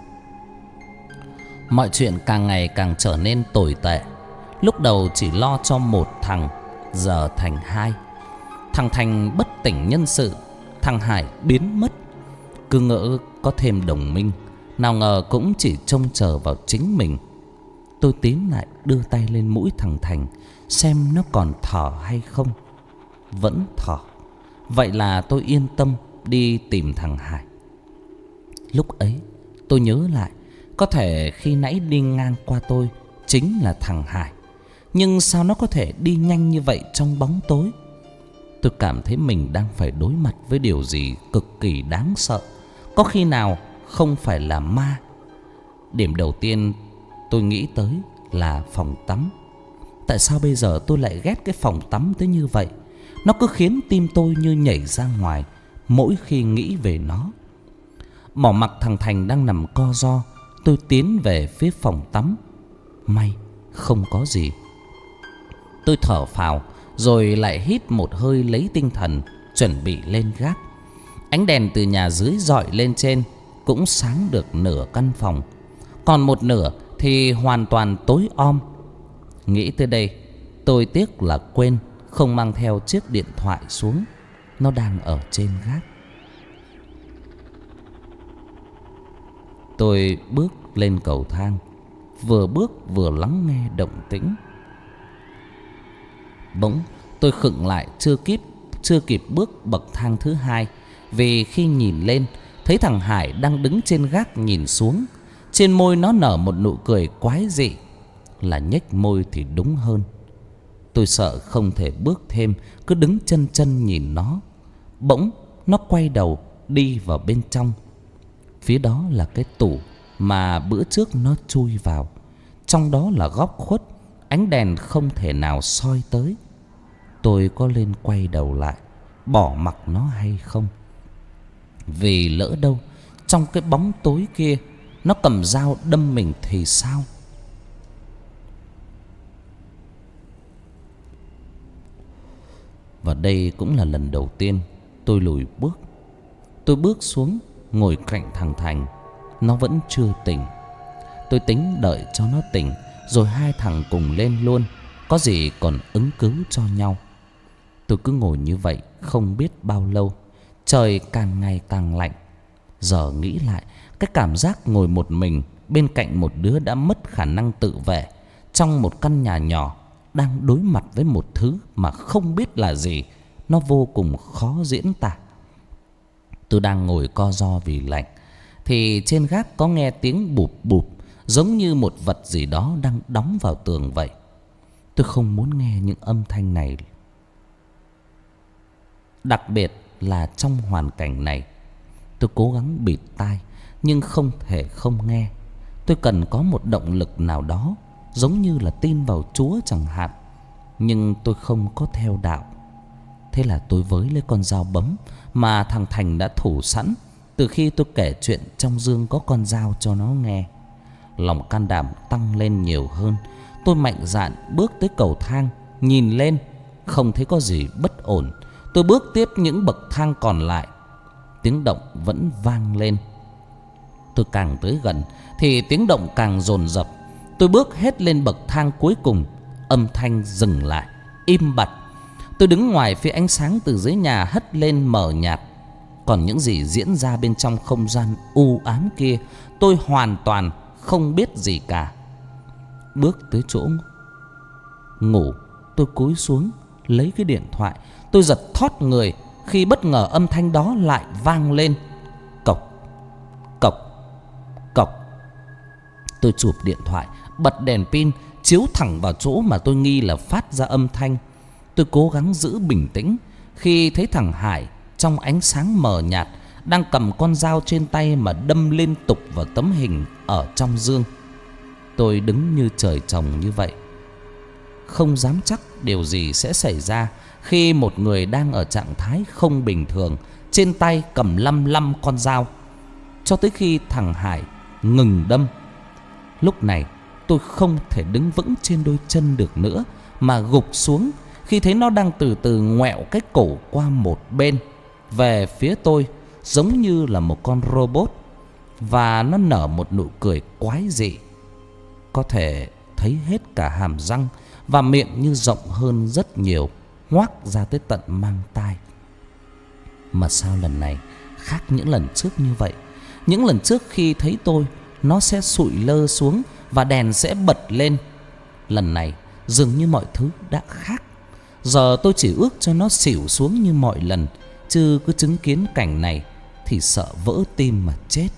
Mọi chuyện càng ngày càng trở nên tồi tệ. Lúc đầu chỉ lo cho một thằng, giờ thành hai. Thằng Thành bất tỉnh nhân sự, thằng Hải biến mất. Cứ ngỡ có thêm đồng minh, nào ngờ cũng chỉ trông chờ vào chính mình. Tôi tiến lại đưa tay lên mũi thằng Thành, xem nó còn thở hay không. Vẫn thở. Vậy là tôi yên tâm đi tìm thằng Hải. Lúc ấy tôi nhớ lại, có thể khi nãy đi ngang qua tôi chính là thằng Hải. Nhưng sao nó có thể đi nhanh như vậy trong bóng tối? Tôi cảm thấy mình đang phải đối mặt với điều gì cực kỳ đáng sợ. Có khi nào không phải là ma? Điểm đầu tiên tôi nghĩ tới là phòng tắm. Tại sao bây giờ tôi lại ghét cái phòng tắm tới như vậy? Nó cứ khiến tim tôi như nhảy ra ngoài mỗi khi nghĩ về nó. Bỏ mặc thằng Thành đang nằm co ro, tôi tiến về phía phòng tắm. May không có gì. Tôi thở phào, rồi lại hít một hơi lấy tinh thần, chuẩn bị lên gác. Ánh đèn từ nhà dưới dọi lên trên cũng sáng được nửa căn phòng, còn một nửa thì hoàn toàn tối om. Nghĩ tới đây, tôi tiếc là quên không mang theo chiếc điện thoại xuống. Nó đang ở trên gác. Tôi bước lên cầu thang, vừa bước vừa lắng nghe động tĩnh. Bỗng tôi khựng lại chưa kịp bước bậc thang thứ hai, vì khi nhìn lên thấy thằng Hải đang đứng trên gác nhìn xuống. Trên môi nó nở một nụ cười quái dị, là nhếch môi thì đúng hơn. Tôi sợ không thể bước thêm, cứ đứng chân chân nhìn nó. Bỗng nó quay đầu đi vào bên trong. Phía đó là cái tủ mà bữa trước nó chui vào. Trong đó là góc khuất, ánh đèn không thể nào soi tới. Tôi có lên quay đầu lại bỏ mặc nó hay không? Vì lỡ đâu trong cái bóng tối kia nó cầm dao đâm mình thì sao? Và đây cũng là lần đầu tiên tôi lùi bước. Tôi bước xuống ngồi cạnh thằng Thành. Nó vẫn chưa tỉnh. Tôi tính đợi cho nó tỉnh rồi hai thằng cùng lên luôn, có gì còn ứng cứu cho nhau. Tôi cứ ngồi như vậy không biết bao lâu. Trời càng ngày càng lạnh. Giờ nghĩ lại, cái cảm giác ngồi một mình bên cạnh một đứa đã mất khả năng tự vệ, trong một căn nhà nhỏ, đang đối mặt với một thứ mà không biết là gì, nó vô cùng khó diễn tả. Tôi đang ngồi co ro vì lạnh, thì trên gác có nghe tiếng bụp bụp, giống như một vật gì đó đang đóng vào tường vậy. Tôi không muốn nghe những âm thanh này, đặc biệt là trong hoàn cảnh này. Tôi cố gắng bịt tai nhưng không thể không nghe. Tôi cần có một động lực nào đó, giống như là tin vào Chúa chẳng hạn. Nhưng tôi không có theo đạo. Thế là tôi với lấy con dao bấm mà thằng Thành đã thủ sẵn từ khi tôi kể chuyện trong dương có con dao cho nó nghe. Lòng can đảm tăng lên nhiều hơn. Tôi mạnh dạn bước tới cầu thang, nhìn lên, không thấy có gì bất ổn. Tôi bước tiếp những bậc thang còn lại. Tiếng động vẫn vang lên. Tôi càng tới gần thì tiếng động càng dồn dập. Tôi bước hết lên bậc thang cuối cùng, âm thanh dừng lại, im bặt. Tôi đứng ngoài phía ánh sáng từ dưới nhà hất lên mờ nhạt. Còn những gì diễn ra bên trong không gian u ám kia, tôi hoàn toàn không biết gì cả. Bước tới chỗ ngủ, tôi cúi xuống lấy cái điện thoại. Tôi giật thót người khi bất ngờ âm thanh đó lại vang lên. Cộc, cộc, cộc. Tôi chụp điện thoại, bật đèn pin chiếu thẳng vào chỗ mà tôi nghi là phát ra âm thanh. Tôi cố gắng giữ bình tĩnh khi thấy thằng Hải trong ánh sáng mờ nhạt đang cầm con dao trên tay mà đâm liên tục vào tấm hình ở trong gương. Tôi đứng như trời trồng như vậy, không dám chắc điều gì sẽ xảy ra khi một người đang ở trạng thái không bình thường, trên tay cầm lăm con dao, cho tới khi thằng Hải ngừng đâm. Lúc này tôi không thể đứng vững trên đôi chân được nữa, mà gục xuống khi thấy nó đang từ từ ngoẹo cái cổ qua một bên về phía tôi, giống như là một con robot. Và nó nở một nụ cười quái dị, có thể thấy hết cả hàm răng, và miệng như rộng hơn rất nhiều, ngoác ra tới tận mang tai. Mà sao lần này khác những lần trước như vậy? Những lần trước khi thấy tôi, nó sẽ sụi lơ xuống và đèn sẽ bật lên. Lần này dường như mọi thứ đã khác. Giờ tôi chỉ ước cho nó xỉu xuống như mọi lần, chứ cứ chứng kiến cảnh này thì sợ vỡ tim mà chết.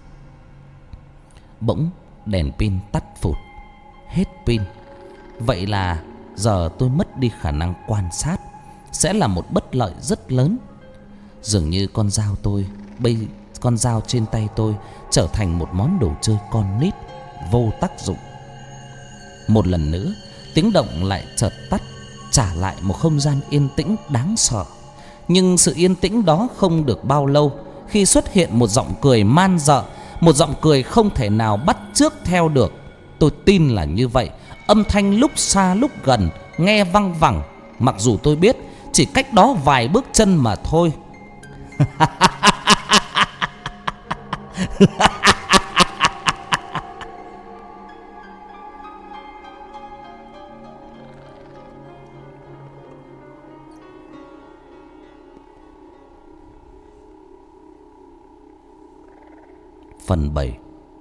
Bỗng đèn pin tắt phụt, hết pin. Vậy là giờ tôi mất đi khả năng quan sát, sẽ là một bất lợi rất lớn. Dường như con dao trên tay tôi trở thành một món đồ chơi con nít vô tác dụng. Một lần nữa tiếng động lại chợt tắt, trả lại một không gian yên tĩnh đáng sợ. Nhưng sự yên tĩnh đó không được bao lâu, khi xuất hiện một giọng cười man rợ, một giọng cười không thể nào bắt chước theo được. Tôi tin là như vậy. Âm thanh lúc xa lúc gần, nghe văng vẳng, mặc dù tôi biết chỉ cách đó vài bước chân mà thôi. Phần 7.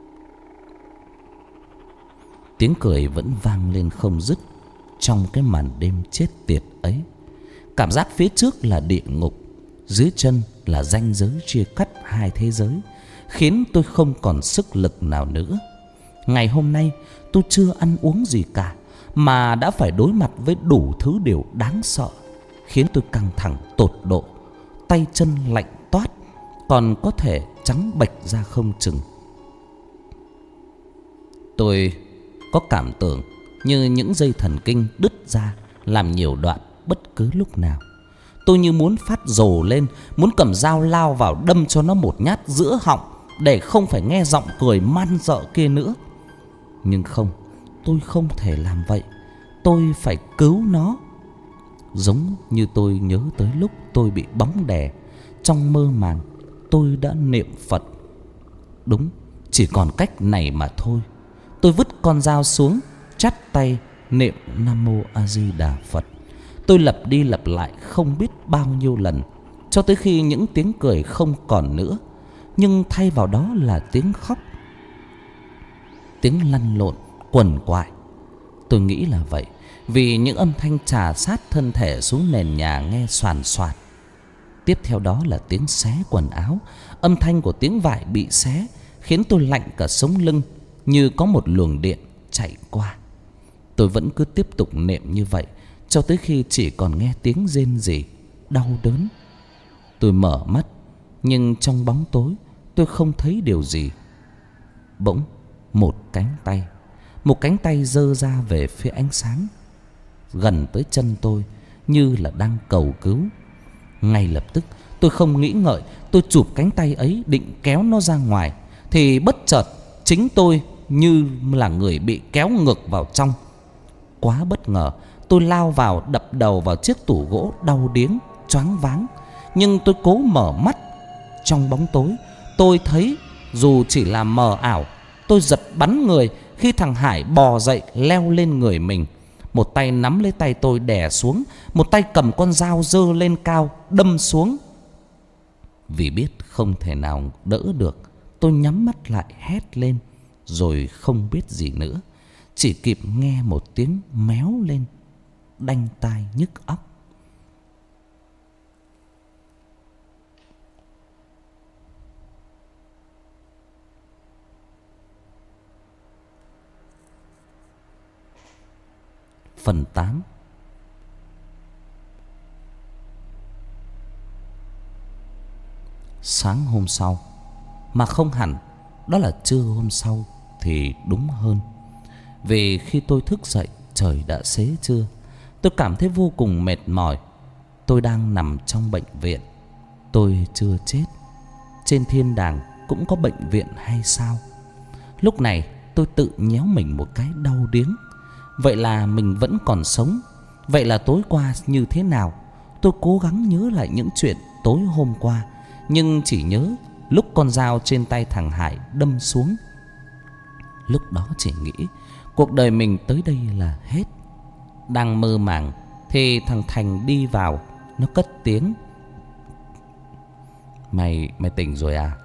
Tiếng cười vẫn vang lên không dứt trong cái màn đêm chết tiệt ấy. Cảm giác phía trước là địa ngục, dưới chân là ranh giới chia cắt hai thế giới, khiến tôi không còn sức lực nào nữa. Ngày hôm nay tôi chưa ăn uống gì cả, mà đã phải đối mặt với đủ thứ điều đáng sợ, khiến tôi căng thẳng tột độ, tay chân lạnh toát, còn có thể trắng bệch ra không chừng. Tôi có cảm tưởng như những dây thần kinh đứt ra làm nhiều đoạn bất cứ lúc nào. Tôi như muốn phát rồ lên, muốn cầm dao lao vào đâm cho nó một nhát giữa họng, để không phải nghe giọng cười man rợ kia nữa. Nhưng không, tôi không thể làm vậy. Tôi phải cứu nó. Giống như tôi nhớ tới lúc tôi bị bóng đè, trong mơ màng tôi đã niệm Phật. Đúng, chỉ còn cách này mà thôi. Tôi vứt con dao xuống, chắp tay niệm Nam Mô A Di Đà Phật. Tôi lặp đi lặp lại không biết bao nhiêu lần, cho tới khi những tiếng cười không còn nữa, nhưng thay vào đó là tiếng khóc, tiếng lăn lộn quằn quại. Tôi nghĩ là vậy, vì những âm thanh chà sát thân thể xuống nền nhà nghe xoàn xoạt. Tiếp theo đó là tiếng xé quần áo. Âm thanh của tiếng vải bị xé khiến tôi lạnh cả sống lưng, như có một luồng điện chạy qua. Tôi vẫn cứ tiếp tục niệm như vậy cho tới khi chỉ còn nghe tiếng rên rỉ đau đớn. Tôi mở mắt, nhưng trong bóng tối tôi không thấy điều gì. Bỗng một cánh tay giơ ra về phía ánh sáng, gần tới chân tôi, như là đang cầu cứu. Ngay lập tức tôi không nghĩ ngợi, tôi chụp cánh tay ấy định kéo nó ra ngoài, thì bất chợt chính tôi như là người bị kéo ngược vào trong. Quá bất ngờ, tôi lao vào đập đầu vào chiếc tủ gỗ đau điếng, choáng váng. Nhưng tôi cố mở mắt. Trong bóng tối tôi thấy Dù chỉ là mờ ảo, tôi giật bắn người khi thằng Hải bò dậy leo lên người mình. Một tay nắm lấy tay tôi đè xuống, một tay cầm con dao giơ lên cao đâm xuống. Vì biết không thể nào đỡ được, tôi nhắm mắt lại hét lên, rồi không biết gì nữa. Chỉ kịp nghe một tiếng méo lên đanh tai nhức óc. Phần 8. Sáng hôm sau, mà không hẳn đó là trưa hôm sau thì đúng hơn. Vì khi tôi thức dậy, trời đã xế trưa. Tôi cảm thấy vô cùng mệt mỏi. Tôi đang nằm trong bệnh viện. Tôi chưa chết. Trên thiên đàng cũng có bệnh viện hay sao? Lúc này tôi tự nhéo mình một cái đau điếng. Vậy là mình vẫn còn sống. Vậy là tối qua như thế nào? Tôi cố gắng nhớ lại những chuyện tối hôm qua, nhưng chỉ nhớ lúc con dao trên tay thằng Hải đâm xuống. Lúc đó chỉ nghĩ cuộc đời mình tới đây là hết. Đang mơ màng thì thằng Thành đi vào. Nó cất tiếng: Mày tỉnh rồi à?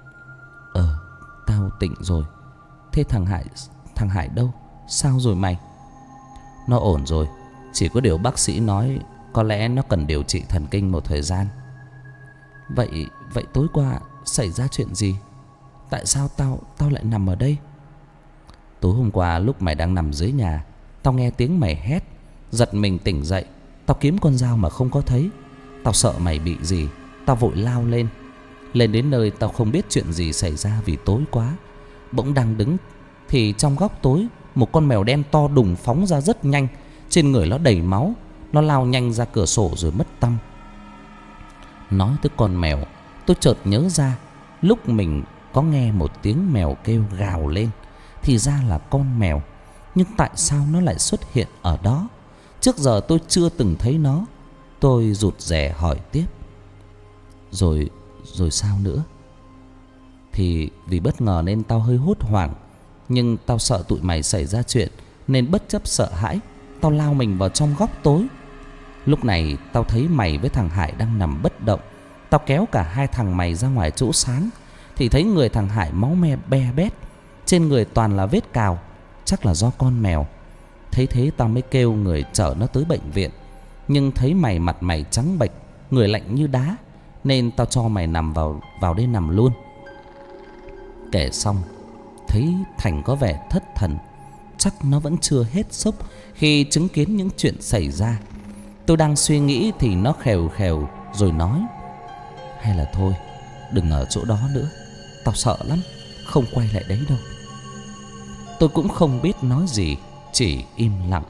Tao tỉnh rồi. Thế thằng Hải đâu? Sao rồi mày? Nó ổn rồi. Chỉ có điều bác sĩ nói có lẽ nó cần điều trị thần kinh một thời gian. Vậy tối qua xảy ra chuyện gì? Tại sao tao lại nằm ở đây? Tối hôm qua lúc mày đang nằm dưới nhà, tao nghe tiếng mày hét, giật mình tỉnh dậy. Tao kiếm con dao mà không có thấy. Tao sợ mày bị gì, tao vội lao lên. Lên đến nơi tao không biết chuyện gì xảy ra vì tối quá. Bỗng đang đứng thì trong góc tối, một con mèo đen to đùng phóng ra rất nhanh. Trên người nó đầy máu. Nó lao nhanh ra cửa sổ rồi mất tăm. Nói tới con mèo, tôi chợt nhớ ra lúc mình có nghe một tiếng mèo kêu gào lên, thì ra là con mèo. Nhưng tại sao nó lại xuất hiện ở đó? Trước giờ tôi chưa từng thấy nó. Tôi rụt rè hỏi tiếp: Rồi sao nữa? Thì vì bất ngờ nên tao hơi hốt hoảng. Nhưng tao sợ tụi mày xảy ra chuyện, nên bất chấp sợ hãi, tao lao mình vào trong góc tối. Lúc này tao thấy mày với thằng Hải đang nằm bất động. Tao kéo cả hai thằng mày ra ngoài chỗ sáng, thì thấy người thằng Hải máu me be bét, trên người toàn là vết cào. Chắc là do con mèo. Thấy thế tao mới kêu người chở nó tới bệnh viện. Nhưng thấy mặt mày trắng bệch, người lạnh như đá, nên tao cho mày nằm vào đây nằm luôn. Kể xong, thấy Thành có vẻ thất thần. Chắc nó vẫn chưa hết sốc khi chứng kiến những chuyện xảy ra. Tôi đang suy nghĩ thì nó khèo khèo rồi nói: Hay là thôi, đừng ở chỗ đó nữa. Tao sợ lắm, không quay lại đấy đâu. Tôi cũng không biết nói gì, chỉ im lặng.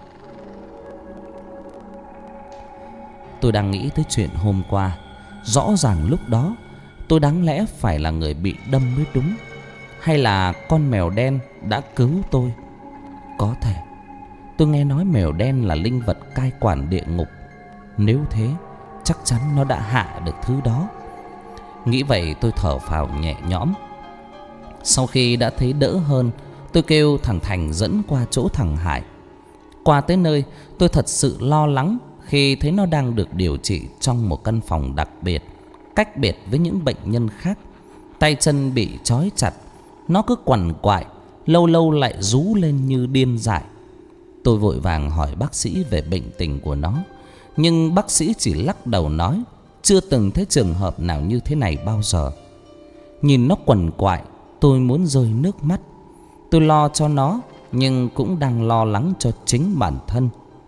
Tôi đang nghĩ tới chuyện hôm qua. Rõ ràng lúc đó tôi đáng lẽ phải là người bị đâm mới đúng. Hay là con mèo đen đã cứu tôi? Có thể. Tôi nghe nói mèo đen là linh vật cai quản địa ngục. Nếu thế, chắc chắn nó đã hạ được thứ đó. Nghĩ vậy tôi thở phào nhẹ nhõm. Sau khi đã thấy đỡ hơn, tôi kêu thằng Thành dẫn qua chỗ thằng Hải. Qua tới nơi, tôi thật sự lo lắng khi thấy nó đang được điều trị trong một căn phòng đặc biệt, cách biệt với những bệnh nhân khác. Tay chân bị trói chặt, nó cứ quằn quại, lâu lâu lại rú lên như điên dại. Tôi vội vàng hỏi bác sĩ về bệnh tình của nó, nhưng bác sĩ chỉ lắc đầu nói chưa từng thấy trường hợp nào như thế này bao giờ. Nhìn nó quằn quại, tôi muốn rơi nước mắt. Tôi lo cho nó, nhưng cũng đang lo lắng cho chính bản thân.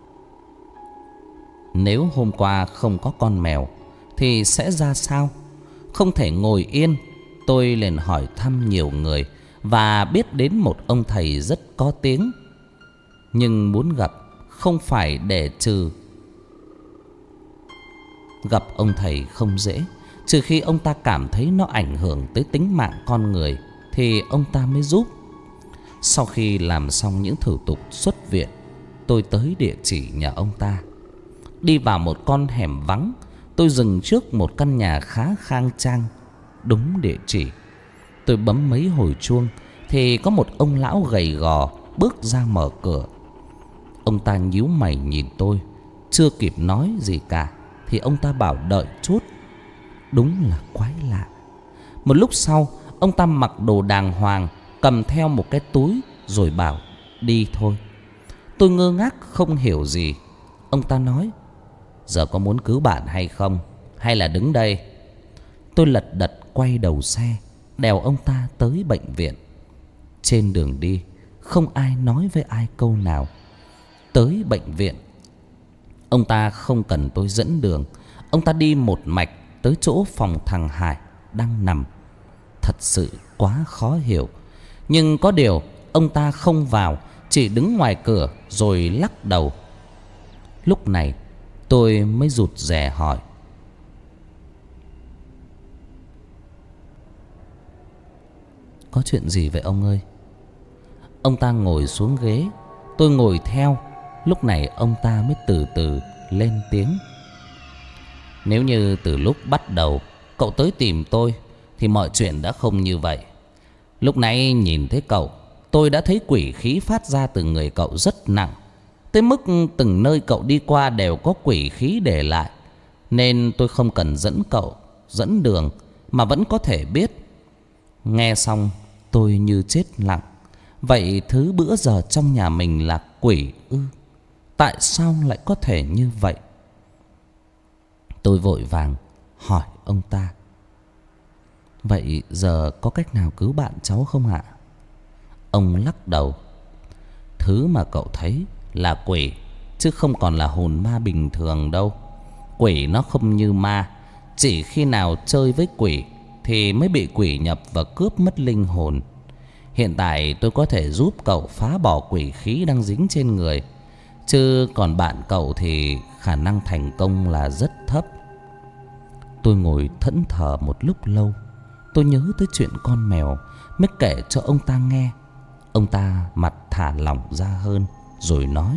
Nếu hôm qua không có con mèo thì sẽ ra sao? Không thể ngồi yên. Tôi liền hỏi thăm nhiều người và biết đến một ông thầy rất có tiếng. Nhưng muốn gặp không phải để trừ. Gặp ông thầy không dễ. Trừ khi ông ta cảm thấy nó ảnh hưởng tới tính mạng con người thì ông ta mới giúp. Sau khi làm xong những thủ tục xuất viện, tôi tới địa chỉ nhà ông ta. Đi vào một con hẻm vắng, tôi dừng trước một căn nhà khá khang trang, đúng địa chỉ. Tôi bấm mấy hồi chuông thì có một ông lão gầy gò bước ra mở cửa. Ông ta nhíu mày nhìn tôi, chưa kịp nói gì cả thì ông ta bảo đợi chút. Đúng là quái lạ. Một lúc sau, ông ta mặc đồ đàng hoàng, cầm theo một cái túi rồi bảo đi thôi. Tôi ngơ ngác không hiểu gì. Ông ta nói: giờ có muốn cứu bạn hay không, hay là đứng đây? Tôi lật đật quay đầu xe, đèo ông ta tới bệnh viện. Trên đường đi, không ai nói với ai câu nào. Tới bệnh viện, ông ta không cần tôi dẫn đường. Ông ta đi một mạch tới chỗ phòng thằng Hải đang nằm. Thật sự quá khó hiểu. Nhưng có điều ông ta không vào, chỉ đứng ngoài cửa rồi lắc đầu. Lúc này tôi mới rụt rè hỏi: có chuyện gì vậy ông ơi? Ông ta ngồi xuống ghế, tôi ngồi theo. Lúc này ông ta mới từ từ lên tiếng: nếu như từ lúc bắt đầu cậu tới tìm tôi thì mọi chuyện đã không như vậy. Lúc nãy nhìn thấy cậu, tôi đã thấy quỷ khí phát ra từ người cậu rất nặng, tới mức từng nơi cậu đi qua đều có quỷ khí để lại. Nên tôi không cần dẫn cậu dẫn đường mà vẫn có thể biết. Nghe xong tôi như chết lặng. Vậy thứ bữa giờ trong nhà mình là quỷ ư? Tại sao lại có thể như vậy? Tôi vội vàng hỏi ông ta: vậy giờ có cách nào cứu bạn cháu không ạ? Ông lắc đầu: thứ mà cậu thấy là quỷ, chứ không còn là hồn ma bình thường đâu. Quỷ nó không như ma, chỉ khi nào chơi với quỷ thì mới bị quỷ nhập và cướp mất linh hồn. Hiện tại tôi có thể giúp cậu phá bỏ quỷ khí đang dính trên người, chứ còn bạn cậu thì khả năng thành công là rất thấp. Tôi ngồi thẫn thờ một lúc lâu. Tôi nhớ tới chuyện con mèo, mới kể cho ông ta nghe. Ông ta mặt thả lỏng ra hơn rồi nói: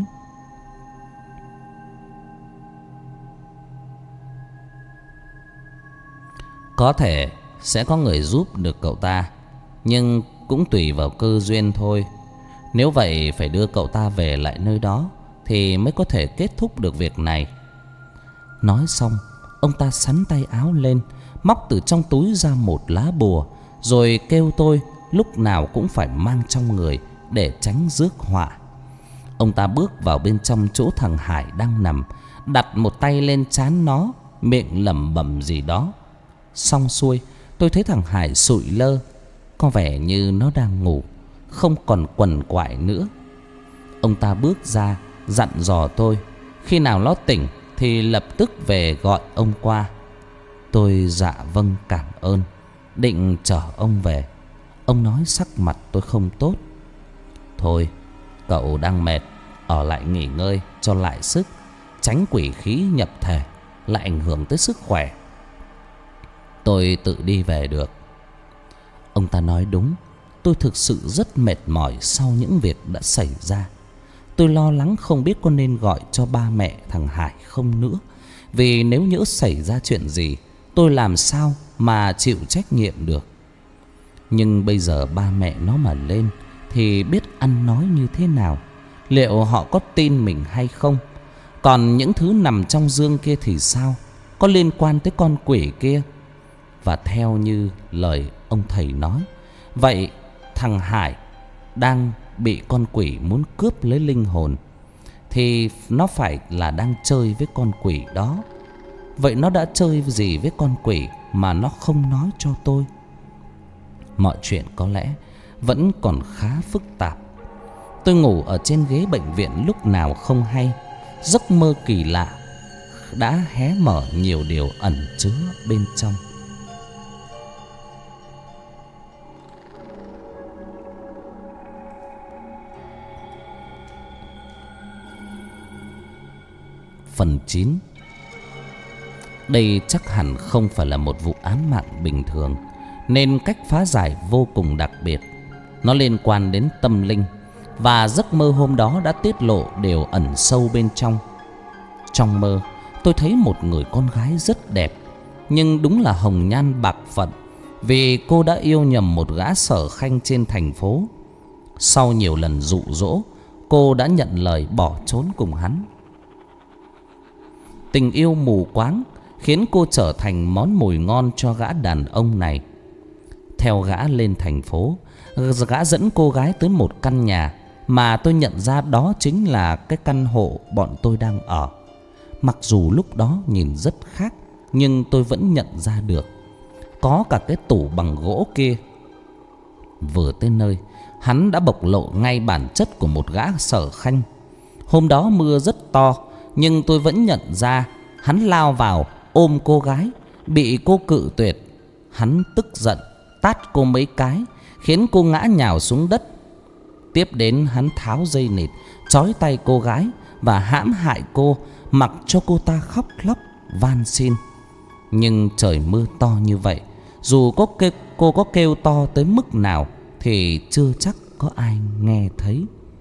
có thể sẽ có người giúp được cậu ta, nhưng cũng tùy vào cơ duyên thôi. Nếu vậy phải đưa cậu ta về lại nơi đó thì mới có thể kết thúc được việc này. Nói xong, ông ta xắn tay áo lên, móc từ trong túi ra một lá bùa, rồi kêu tôi lúc nào cũng phải mang trong người để tránh rước họa. Ông ta bước vào bên trong chỗ thằng Hải đang nằm, đặt một tay lên trán nó, miệng lẩm bẩm gì đó. Xong xuôi, tôi thấy thằng Hải sụi lơ, có vẻ như nó đang ngủ, không còn quằn quại nữa. Ông ta bước ra dặn dò tôi khi nào nó tỉnh thì lập tức về gọi ông qua. Tôi dạ vâng cảm ơn, định chở ông về. Ông nói sắc mặt tôi không tốt: thôi, cậu đang mệt, ở lại nghỉ ngơi cho lại sức, tránh quỷ khí nhập thể lại ảnh hưởng tới sức khỏe. Tôi tự đi về được. Ông ta nói đúng. Tôi thực sự rất mệt mỏi sau những việc đã xảy ra. Tôi lo lắng không biết có nên gọi cho ba mẹ thằng Hải không nữa. Vì nếu nhỡ xảy ra chuyện gì, tôi làm sao mà chịu trách nhiệm được. Nhưng bây giờ ba mẹ nó mà lên thì biết ăn nói như thế nào, liệu họ có tin mình hay không? Còn những thứ nằm trong dương kia thì sao? Có liên quan tới con quỷ kia? Và theo như lời ông thầy nói, vậy thằng Hải đang bị con quỷ muốn cướp lấy linh hồn, thì nó phải là đang chơi với con quỷ đó. Vậy nó đã chơi gì với con quỷ mà nó không nói cho tôi? Mọi chuyện có lẽ vẫn còn khá phức tạp. Tôi ngủ ở trên ghế bệnh viện lúc nào không hay. Giấc mơ kỳ lạ đã hé mở nhiều điều ẩn chứa bên trong. Phần 9. Đây chắc hẳn không phải là một vụ án mạng bình thường, nên cách phá giải vô cùng đặc biệt. Nó liên quan đến tâm linh, và giấc mơ hôm đó đã tiết lộ điều ẩn sâu bên trong. Trong mơ, tôi thấy một người con gái rất đẹp, nhưng đúng là hồng nhan bạc phận, vì cô đã yêu nhầm một gã sở khanh trên thành phố. Sau nhiều lần dụ dỗ, cô đã nhận lời bỏ trốn cùng hắn. Tình yêu mù quáng khiến cô trở thành món mồi ngon cho gã đàn ông này. Theo gã lên thành phố, gã dẫn cô gái tới một căn nhà mà tôi nhận ra đó chính là cái căn hộ bọn tôi đang ở. Mặc dù lúc đó nhìn rất khác, nhưng tôi vẫn nhận ra được. Có cả cái tủ bằng gỗ kia. Vừa tới nơi, hắn đã bộc lộ ngay bản chất của một gã sở khanh. Hôm đó mưa rất to, nhưng tôi vẫn nhận ra hắn lao vào ôm cô gái, bị cô cự tuyệt. Hắn tức giận tát cô mấy cái, khiến cô ngã nhào xuống đất. Tiếp đến hắn tháo dây nịt trói tay cô gái và hãm hại cô, mặc cho cô ta khóc lóc van xin. Nhưng trời mưa to như vậy, dù cô có kêu to tới mức nào thì chưa chắc có ai nghe thấy.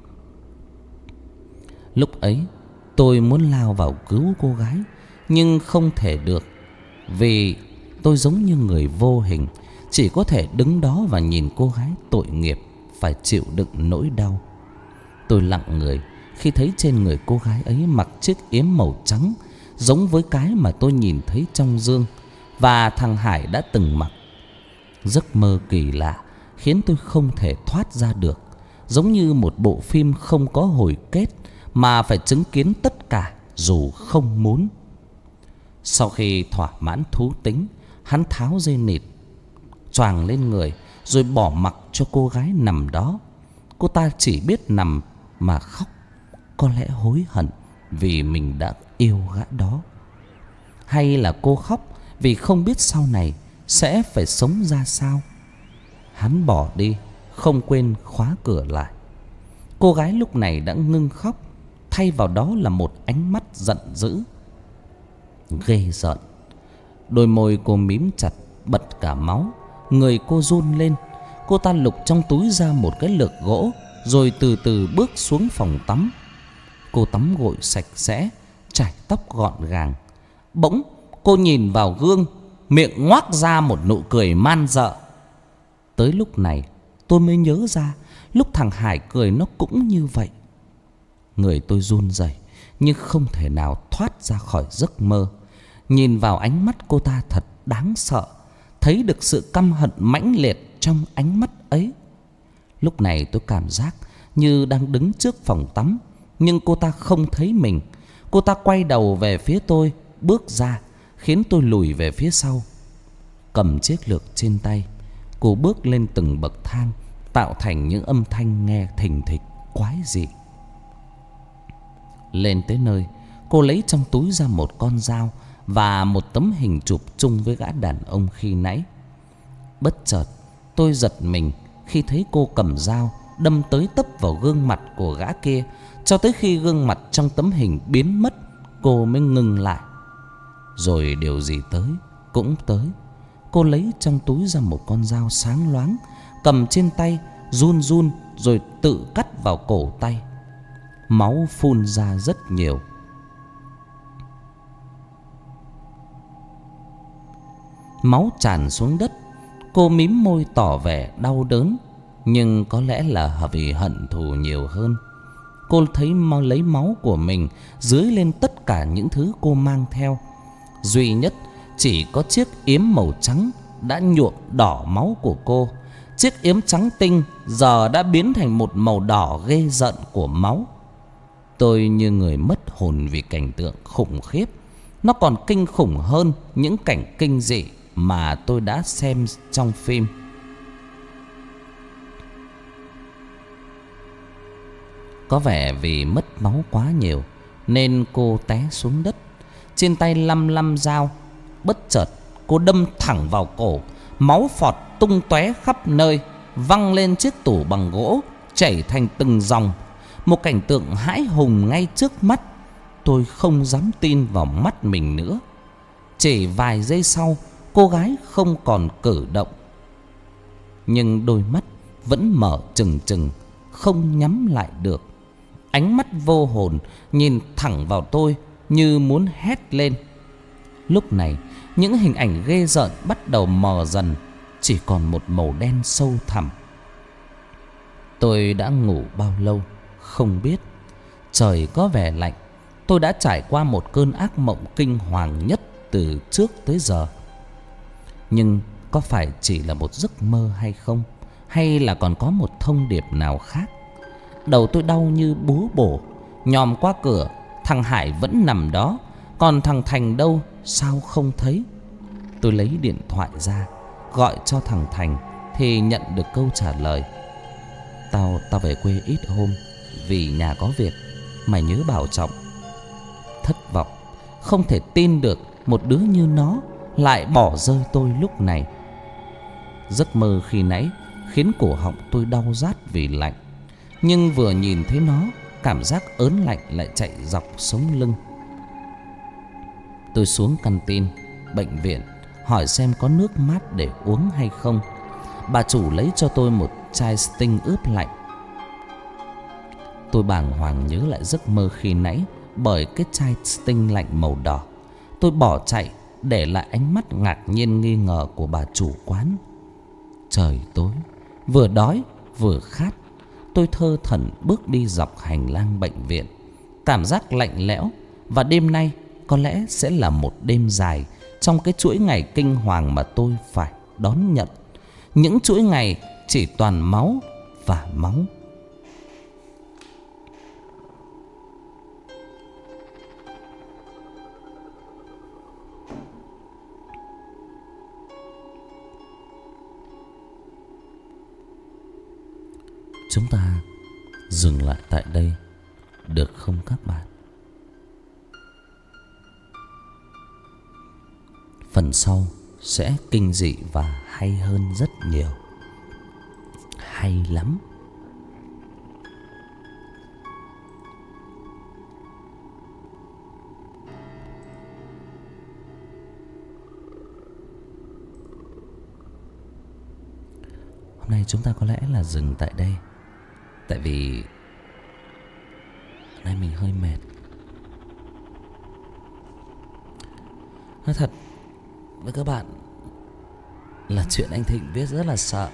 Lúc ấy tôi muốn lao vào cứu cô gái, nhưng không thể được, vì tôi giống như người vô hình, chỉ có thể đứng đó và nhìn cô gái tội nghiệp phải chịu đựng nỗi đau. Tôi lặng người khi thấy trên người cô gái ấy mặc chiếc yếm màu trắng, giống với cái mà tôi nhìn thấy trong gương và thằng Hải đã từng mặc. Giấc mơ kỳ lạ khiến tôi không thể thoát ra được, giống như một bộ phim không có hồi kết mà phải chứng kiến tất cả dù không muốn. Sau khi thỏa mãn thú tính, hắn tháo dây nịt choàng lên người rồi bỏ mặc cho cô gái nằm đó. Cô ta chỉ biết nằm mà khóc, có lẽ hối hận vì mình đã yêu gã đó. Hay là cô khóc vì không biết sau này sẽ phải sống ra sao. Hắn bỏ đi, không quên khóa cửa lại. Cô gái lúc này đã ngưng khóc, thay vào đó là một ánh mắt giận dữ, ghê rợn. Đôi môi cô mím chặt, bật cả máu. Người cô run lên. Cô ta lục trong túi ra một cái lược gỗ, rồi từ từ bước xuống phòng tắm. Cô tắm gội sạch sẽ, chải tóc gọn gàng. Bỗng cô nhìn vào gương, miệng ngoác ra một nụ cười man rợ. Tới lúc này tôi mới nhớ ra, lúc thằng Hải cười nó cũng như vậy. Người tôi run rẩy, nhưng không thể nào thoát ra khỏi giấc mơ. Nhìn vào ánh mắt cô ta thật đáng sợ, thấy được sự căm hận mãnh liệt trong ánh mắt ấy. Lúc này tôi cảm giác như đang đứng trước phòng tắm, nhưng cô ta không thấy mình. Cô ta quay đầu về phía tôi, bước ra, khiến tôi lùi về phía sau. Cầm chiếc lược trên tay, cô bước lên từng bậc thang, tạo thành những âm thanh nghe thình thịch quái dị. Lên tới nơi, cô lấy trong túi ra một con dao và một tấm hình chụp chung với gã đàn ông khi nãy. Bất chợt tôi giật mình khi thấy cô cầm dao đâm tới tấp vào gương mặt của gã kia, cho tới khi gương mặt trong tấm hình biến mất, cô mới ngừng lại. Rồi điều gì tới cũng tới. Cô lấy trong túi ra một con dao sáng loáng, cầm trên tay, run run rồi tự cắt vào cổ tay. Máu phun ra rất nhiều. Máu tràn xuống đất. Cô mím môi tỏ vẻ đau đớn, nhưng có lẽ là vì hận thù nhiều hơn. Cô thấy lấy máu của mình dưới lên tất cả những thứ cô mang theo. Duy nhất chỉ có chiếc yếm màu trắng đã nhuộm đỏ máu của cô. Chiếc yếm trắng tinh giờ đã biến thành một màu đỏ ghê rợn của máu. Tôi như người mất hồn vì cảnh tượng khủng khiếp. Nó còn kinh khủng hơn những cảnh kinh dị mà tôi đã xem trong phim. Có vẻ vì mất máu quá nhiều nên cô té xuống đất. Trên tay lăm lăm dao. Bất chợt cô đâm thẳng vào cổ. Máu phọt tung tóe khắp nơi, văng lên chiếc tủ bằng gỗ, chảy thành từng dòng. Một cảnh tượng hãi hùng ngay trước mắt. Tôi không dám tin vào mắt mình nữa. Chỉ vài giây sau, cô gái không còn cử động, nhưng đôi mắt vẫn mở trừng trừng, không nhắm lại được. Ánh mắt vô hồn nhìn thẳng vào tôi như muốn hét lên. Lúc này những hình ảnh ghê rợn bắt đầu mờ dần. chỉ còn một màu đen sâu thẳm. Tôi đã ngủ bao lâu không biết. Trời có vẻ lạnh. Tôi đã trải qua một cơn ác mộng kinh hoàng nhất từ trước tới giờ. Nhưng có phải chỉ là một giấc mơ hay không? Hay là còn có một thông điệp nào khác? Đầu tôi đau như búa bổ. Nhòm qua cửa, thằng Hải vẫn nằm đó. Còn thằng Thành đâu, sao không thấy? Tôi lấy điện thoại ra, gọi cho thằng Thành thì nhận được câu trả lời: Tao về quê ít hôm, vì nhà có việc, mày nhớ bảo trọng. Thất vọng, không thể tin được một đứa như nó lại bỏ rơi tôi lúc này. Giấc mơ khi nãy khiến cổ họng tôi đau rát vì lạnh. Nhưng vừa nhìn thấy nó, cảm giác ớn lạnh lại chạy dọc sống lưng. Tôi xuống canteen bệnh viện hỏi xem có nước mát để uống hay không. Bà chủ lấy cho tôi một chai Sting ướp lạnh. Tôi bàng hoàng nhớ lại giấc mơ khi nãy bởi cái chai Sting lạnh màu đỏ. Tôi bỏ chạy, để lại ánh mắt ngạc nhiên nghi ngờ của bà chủ quán. Trời tối, vừa đói vừa khát, tôi thơ thẩn bước đi dọc hành lang bệnh viện. Cảm giác lạnh lẽo, và đêm nay có lẽ sẽ là một đêm dài trong cái chuỗi ngày kinh hoàng mà tôi phải đón nhận. Những chuỗi ngày chỉ toàn máu và máu. Chúng ta dừng lại tại đây được không các bạn? Phần sau sẽ kinh dị và hay hơn rất nhiều. Hay lắm. Hôm nay chúng ta có lẽ là dừng tại đây. Tại vì nay mình hơi mệt. Nói thật với các bạn là chuyện anh Thịnh viết rất là sợ.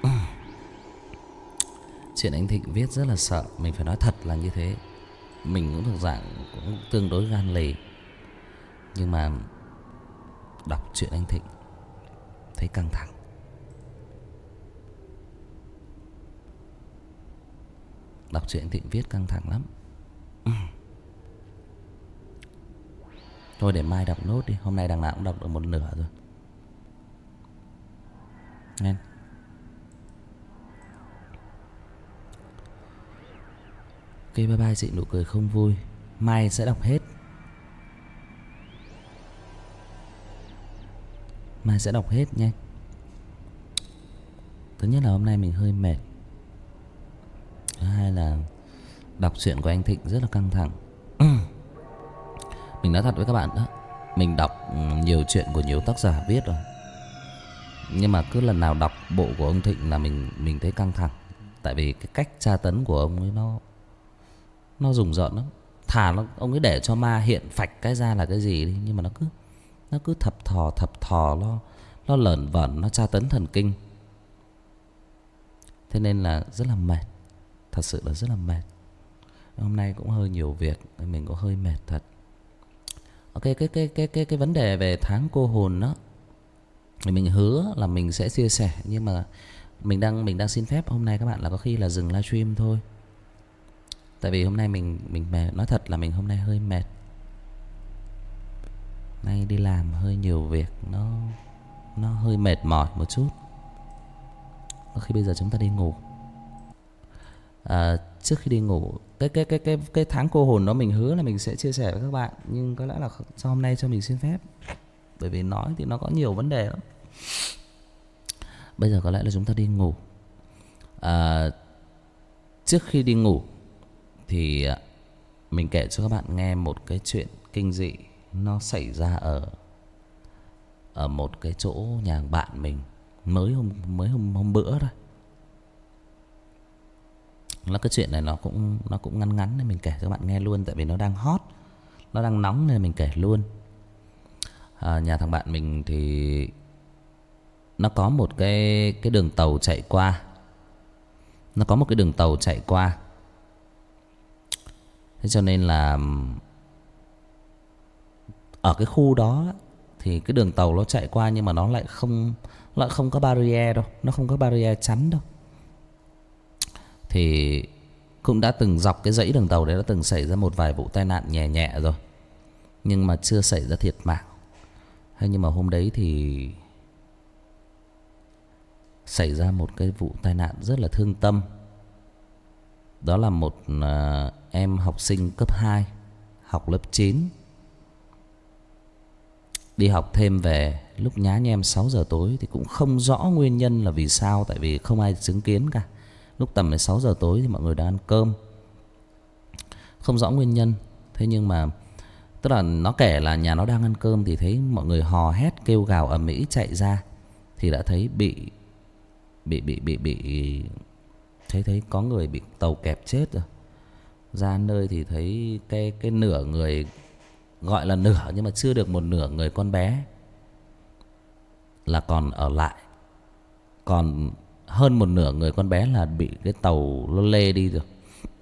Chuyện anh Thịnh viết rất là sợ. Mình phải nói thật là như thế. Mình cũng thuộc dạng cũng tương đối gan lì. Nhưng mà đọc chuyện anh Thịnh thấy căng thẳng. Đọc chuyện anh Thịnh viết căng thẳng lắm. Thôi để mai đọc nốt đi. Hôm nay đằng nào cũng đọc được một nửa rồi. Nghe. Ok, bye bye chị nụ cười không vui. Mai sẽ đọc hết. Mai sẽ đọc hết nha. Thứ nhất là hôm nay mình hơi mệt. Thứ hai là đọc truyện của anh Thịnh rất là căng thẳng. Mình nói thật với các bạn đó, mình đọc nhiều chuyện của nhiều tác giả viết rồi, nhưng mà cứ lần nào đọc bộ của ông Thịnh là mình thấy căng thẳng. Tại vì cái cách tra tấn của ông ấy nó rùng rợn lắm. Thà ông ấy để cho ma hiện phạch cái ra là cái gì đi, nhưng mà nó cứ thập thò nó lởn vởn, nó tra tấn thần kinh. Thế nên là rất là mệt. Thật sự là rất là mệt. Hôm nay cũng hơi nhiều việc, mình cũng hơi mệt thật. Ok, cái vấn đề về tháng cô hồn đó thì mình hứa là mình sẽ chia sẻ, nhưng mà mình đang xin phép hôm nay các bạn là có khi là dừng livestream thôi. Tại vì hôm nay mình mệt, nói thật là mình hôm nay hơi mệt. Nay đi làm hơi nhiều việc, nó hơi mệt mỏi một chút. Có khi bây giờ chúng ta đi ngủ. Trước khi đi ngủ, cái tháng cô hồn đó mình hứa là mình sẽ chia sẻ với các bạn, nhưng có lẽ là sau hôm nay cho mình xin phép, bởi vì nói thì nó có nhiều vấn đề lắm. Bây giờ có lẽ là chúng ta đi ngủ. Trước khi đi ngủ thì mình kể cho các bạn nghe một cái chuyện kinh dị. Nó xảy ra ở một cái chỗ nhà bạn mình mới hôm bữa thôi. Là cái chuyện này nó cũng ngắn nên mình kể cho các bạn nghe luôn, tại vì nó đang hot, nó đang nóng nên mình kể luôn. Nhà thằng bạn mình thì nó có một cái đường tàu chạy qua. Nó có một cái đường tàu chạy qua. Thế cho nên là ở cái khu đó thì cái đường tàu nó chạy qua, nhưng mà nó lại không có barrier đâu, nó không có barrier chắn đâu. Thì cũng đã từng dọc cái dãy đường tàu đấy đã từng xảy ra một vài vụ tai nạn nhẹ nhẹ rồi, nhưng mà chưa xảy ra thiệt mạng. Hay nhưng mà hôm đấy thì xảy ra một cái vụ tai nạn rất là thương tâm. Đó là một em học sinh cấp 2, học lớp 9, đi học thêm về lúc nhá nhem 6 giờ tối. Thì cũng không rõ nguyên nhân là vì sao, tại vì không ai chứng kiến cả. Lúc tầm 6 giờ tối thì mọi người đang ăn cơm, không rõ nguyên nhân. Thế nhưng mà tức là nó kể là nhà nó đang ăn cơm thì thấy mọi người hò hét kêu gào ầm ĩ chạy ra, thì đã thấy bị thấy có người bị tàu kẹp chết rồi. Ra nơi thì thấy cái nửa người, gọi là nửa nhưng mà chưa được một nửa người con bé là còn ở lại, còn hơn một nửa người con bé là bị cái tàu nó lê đi rồi.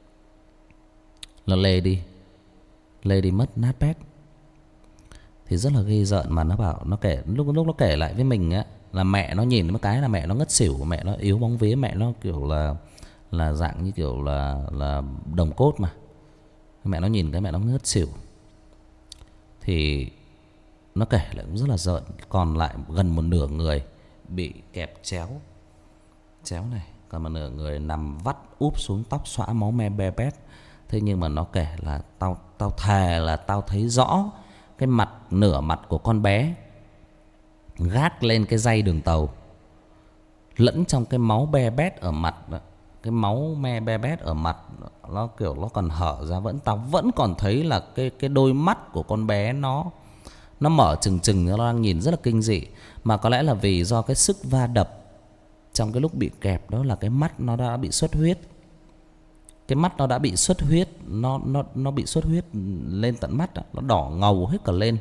Nó lê đi mất nát bét. Thì rất là ghê rợn. Mà nó bảo, nó kể lúc nó kể lại với mình á, là mẹ nó nhìn một cái là mẹ nó ngất xỉu. Mẹ nó yếu bóng vía, mẹ nó kiểu là dạng như kiểu là đồng cốt mà. Mẹ nó nhìn cái mẹ nó ngất xỉu. Thì nó kể lại cũng rất là rợn. Còn lại gần một nửa người bị kẹp chéo này, còn một nửa người nằm vắt úp xuống, tóc xõa, máu me be bét. Thế nhưng mà nó kể là tao thề là tao thấy rõ cái mặt, nửa mặt của con bé gác lên cái dây đường tàu, lẫn trong cái máu be bét ở mặt đó. Cái máu me be bét ở mặt nó kiểu nó còn hở ra, tao vẫn còn thấy là cái đôi mắt của con bé nó mở trừng trừng, nó đang nhìn rất là kinh dị. Mà có lẽ là vì do cái sức va đập trong cái lúc bị kẹp đó, là cái mắt nó đã bị xuất huyết. Cái mắt nó đã bị xuất huyết, nó bị xuất huyết lên tận mắt đó, nó đỏ ngầu hết cả lên.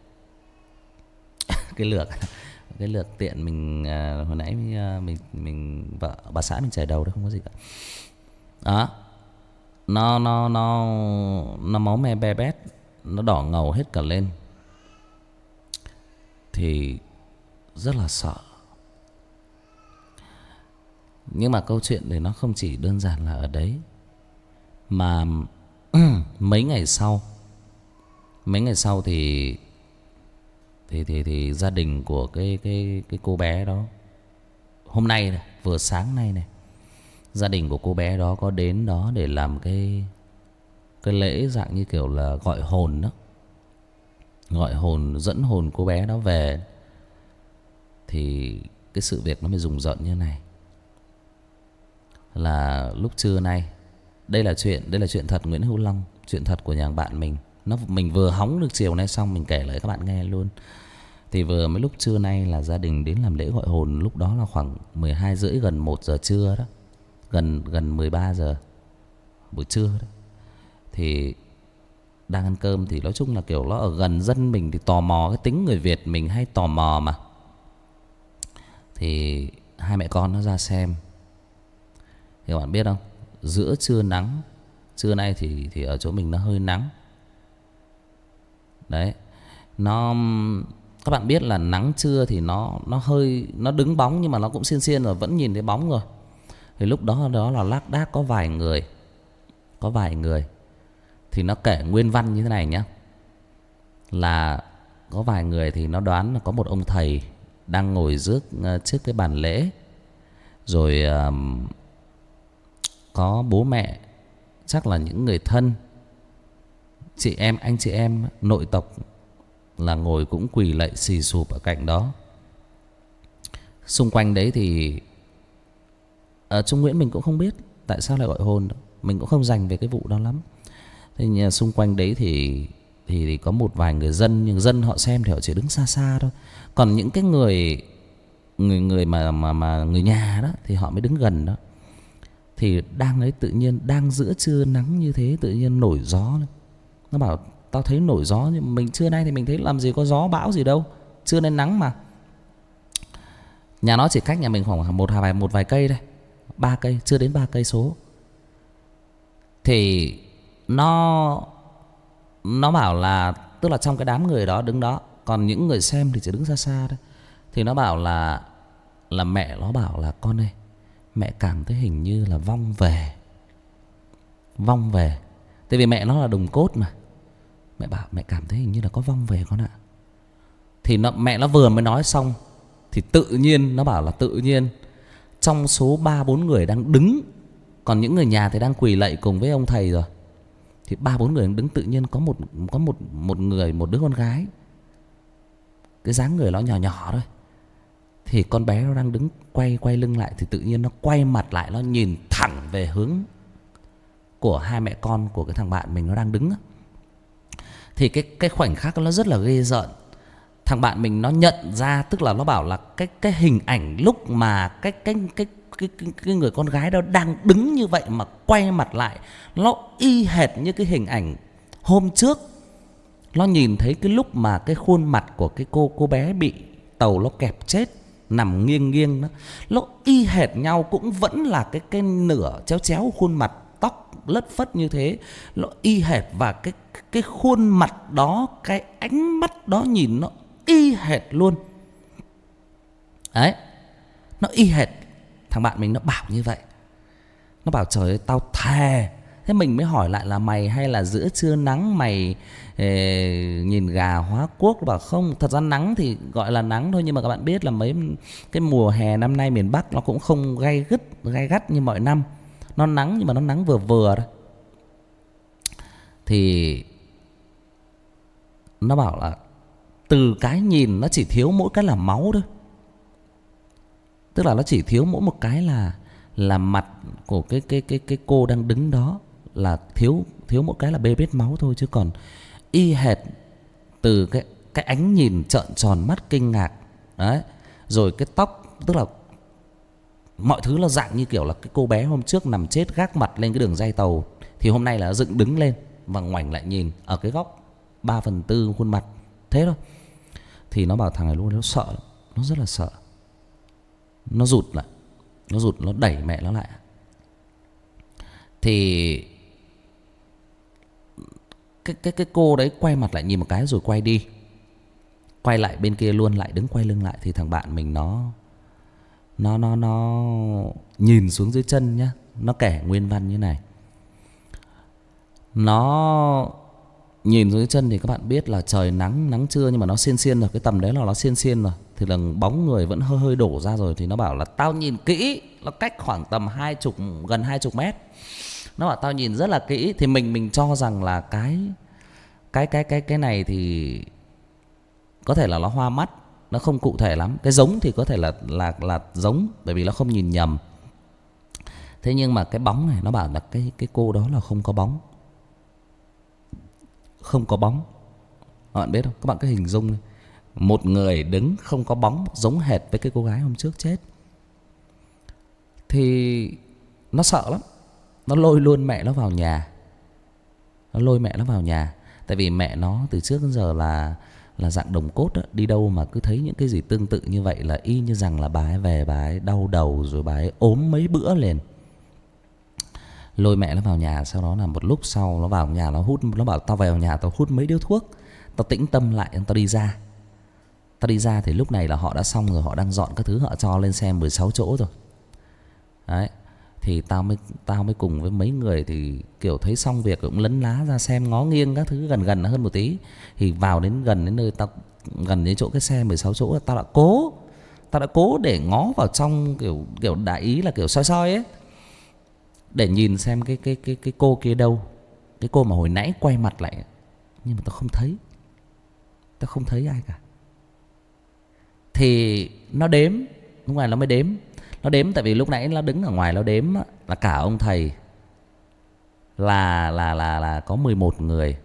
cái lược tiện mình hồi nãy mình vợ bà xã mình chảy đầu đó, không có gì cả. Đó, nó máu me be bét, nó đỏ ngầu hết cả lên. Thì rất là sợ. Nhưng mà câu chuyện thì nó không chỉ đơn giản là ở đấy. Mà mấy ngày sau thì gia đình của cái cô bé đó, hôm nay này, vừa sáng nay này, gia đình của cô bé đó có đến đó để làm cái lễ dạng như kiểu là gọi hồn đó. Gọi hồn, dẫn hồn cô bé đó về. Thì cái sự việc nó mới rùng rợn như này. Là lúc trưa nay, đây là chuyện thật, Nguyễn Hữu Long, chuyện thật của nhà bạn mình. Mình vừa hóng được chiều nay xong, mình kể lại các bạn nghe luôn. Thì vừa mới lúc trưa nay là gia đình đến làm lễ gọi hồn. Lúc đó là khoảng 12 rưỡi, gần 1 giờ trưa đó, gần 13 giờ buổi trưa đó. Thì đang ăn cơm, thì nói chung là kiểu nó ở gần dân mình thì tò mò, cái tính người Việt mình hay tò mò mà. Thì hai mẹ con nó ra xem. Thì các bạn biết không, giữa trưa nắng, trưa nay thì ở chỗ mình nó hơi nắng. Đấy, các bạn biết là nắng trưa thì nó hơi, nó đứng bóng nhưng mà nó cũng xiên xiên rồi, vẫn nhìn thấy bóng rồi. Thì lúc đó là lác đác có vài người thì nó kể nguyên văn như thế này nhá. Là có vài người thì nó đoán là có một ông thầy đang ngồi trước cái bàn lễ. Rồi có bố mẹ, chắc là những người thân, chị em, anh chị em nội tộc là ngồi cũng quỳ lạy xì xụp ở cạnh đó. Xung quanh đấy thì ở Trung Nguyễn mình cũng không biết tại sao lại gọi hồn, mình cũng không dành về cái vụ đó lắm. Thế nhưng xung quanh đấy thì có một vài người dân, nhưng dân họ xem thì họ chỉ đứng xa xa thôi. Còn những cái người mà người nhà đó thì họ mới đứng gần đó. Thì đang ấy, tự nhiên đang giữa trưa nắng như thế, tự nhiên nổi gió lên. Nó bảo tao thấy nổi gió, nhưng mình trưa nay thì mình thấy làm gì có gió bão gì đâu, trưa nay nắng mà. Nhà nó chỉ cách nhà mình khoảng một vài cây đây, 3 cây, chưa đến 3 cây số. Thì nó bảo là, tức là trong cái đám người đó đứng đó, còn những người xem thì chỉ đứng xa xa thôi. Thì nó bảo là mẹ nó bảo là con ơi, mẹ cảm thấy hình như là vong về. Vong về. Tại vì mẹ nó là đồng cốt mà. Mẹ bảo mẹ cảm thấy hình như là có vong về con ạ. Thì mẹ nó vừa mới nói xong thì tự nhiên, nó bảo là tự nhiên trong số 3-4 người đang đứng, còn những người nhà thì đang quỳ lạy cùng với ông thầy rồi, thì 3-4 người đang đứng, tự nhiên có một người, một đứa con gái, cái dáng người nó nhỏ nhỏ thôi. Thì con bé nó đang đứng quay lưng lại, thì tự nhiên nó quay mặt lại, nó nhìn thẳng về hướng của hai mẹ con của cái thằng bạn mình nó đang đứng. Thì cái khoảnh khắc nó rất là ghê rợn. Thằng bạn mình nó nhận ra, tức là nó bảo là cái hình ảnh lúc mà cái người con gái đó đang đứng như vậy mà quay mặt lại, nó y hệt như cái hình ảnh hôm trước nó nhìn thấy cái lúc mà cái khuôn mặt của cái cô bé bị tàu nó kẹp chết, nằm nghiêng nghiêng đó. Nó y hệt nhau, cũng vẫn là cái nửa chéo chéo khuôn mặt, tóc lất phất như thế. Nó y hệt, và cái khuôn mặt đó, cái ánh mắt đó nhìn nó y hệt luôn. Đấy, nó y hệt. Thằng bạn mình nó bảo như vậy. Nó bảo trời ơi tao thề. Thế mình mới hỏi lại là mày hay là giữa trưa nắng mày nhìn gà hóa quốc? Nó bảo không, thật ra nắng thì gọi là nắng thôi, nhưng mà các bạn biết là mấy cái mùa hè năm nay miền Bắc nó cũng không gay gắt như mọi năm. Nó nắng nhưng mà nó nắng vừa vừa thôi. Thì nó bảo là từ cái nhìn nó chỉ thiếu mỗi cái là máu thôi. Tức là nó chỉ thiếu mỗi một cái là mặt của cái cô đang đứng đó, là thiếu một cái là bê bết máu thôi, chứ còn y hệt từ cái ánh nhìn trợn tròn mắt kinh ngạc đấy, rồi cái tóc, tức là mọi thứ là dạng như kiểu là cái cô bé hôm trước nằm chết gác mặt lên cái đường ray tàu, thì hôm nay là dựng đứng lên và ngoảnh lại nhìn ở cái góc 3/4 khuôn mặt thế thôi. Thì nó bảo thằng này lúc đó nó sợ lắm, nó rất là sợ. Nó rụt lại, nó đẩy mẹ nó lại. Thì cái cô đấy quay mặt lại nhìn một cái rồi quay đi, quay lại bên kia luôn, lại đứng quay lưng lại. Thì thằng bạn mình nó nhìn xuống dưới chân nhá. Nó kể nguyên văn như này. Nó nhìn dưới chân thì các bạn biết là trời nắng trưa, nhưng mà nó xiên rồi, cái tầm đấy là nó xiên rồi, thì là bóng người vẫn hơi đổ ra rồi. Thì nó bảo là tao nhìn kỹ, nó cách khoảng tầm gần 20 mét. Nó bảo tao nhìn rất là kỹ. Thì mình cho rằng là cái này thì có thể là nó hoa mắt, nó không cụ thể lắm. Cái giống thì có thể là giống, bởi vì nó không nhìn nhầm. Thế nhưng mà cái bóng này, nó bảo là cái cô đó là không có bóng. Không có bóng. Các bạn biết không? Các bạn cứ hình dung này. Một người đứng không có bóng, giống hệt với cái cô gái hôm trước chết. Thì nó sợ lắm. Nó lôi luôn mẹ nó vào nhà. Nó lôi mẹ nó vào nhà. Tại vì mẹ nó từ trước đến giờ là dạng đồng cốt đó. Đi đâu mà cứ thấy những cái gì tương tự như vậy là y như rằng là bà ấy về, bà ấy đau đầu, rồi bà ấy ốm mấy bữa liền. Lôi mẹ nó vào nhà. Sau đó là một lúc sau nó vào nhà, nó hút. Nó bảo tao vào nhà tao hút mấy điếu thuốc, tao tĩnh tâm lại, tao đi ra. Tao đi ra thì lúc này là họ đã xong rồi, họ đang dọn các thứ, họ cho lên xe 16 chỗ rồi. Đấy. Thì tao mới cùng với mấy người thì kiểu thấy xong việc cũng lấn lá ra xem ngó nghiêng các thứ, gần hơn một tí. Thì vào gần đến nơi tao, gần đến chỗ cái xe 16 chỗ, tao đã cố để ngó vào trong, kiểu đại ý là kiểu soi soi ấy, để nhìn xem cái cô kia đâu, cái cô mà hồi nãy quay mặt lại. Nhưng mà tao không thấy ai cả. Thì nó đếm, lúc này nó mới đếm. Nó đếm tại vì lúc nãy nó đứng ở ngoài nó đếm là cả ông thầy là có 11 người.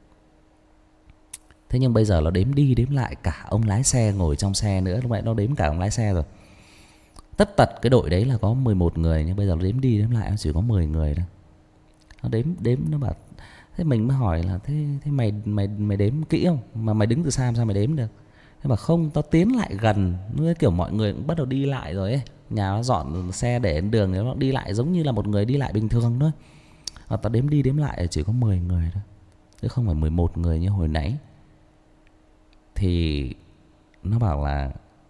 Thế nhưng bây giờ nó đếm đi đếm lại cả ông lái xe ngồi trong xe nữa. Lúc nãy nó đếm cả ông lái xe rồi. Tất tật cái đội đấy là có 11 người, nhưng bây giờ nó đếm đi đếm lại nó chỉ có 10 người thôi. Nó đếm nó bảo. Thế mình mới hỏi là thế mày đếm kỹ không? Mà mày đứng từ xa sao mày đếm được? Thế mà không, tao tiến lại gần, như kiểu mọi người cũng bắt đầu đi lại rồi ấy, nhà nó dọn xe để đến đường, nó đi lại giống như là một người đi lại bình thường thôi. Tao đếm đi đếm lại chỉ có 10 người thôi, chứ không phải 11 người như hồi nãy. Thì nó bảo là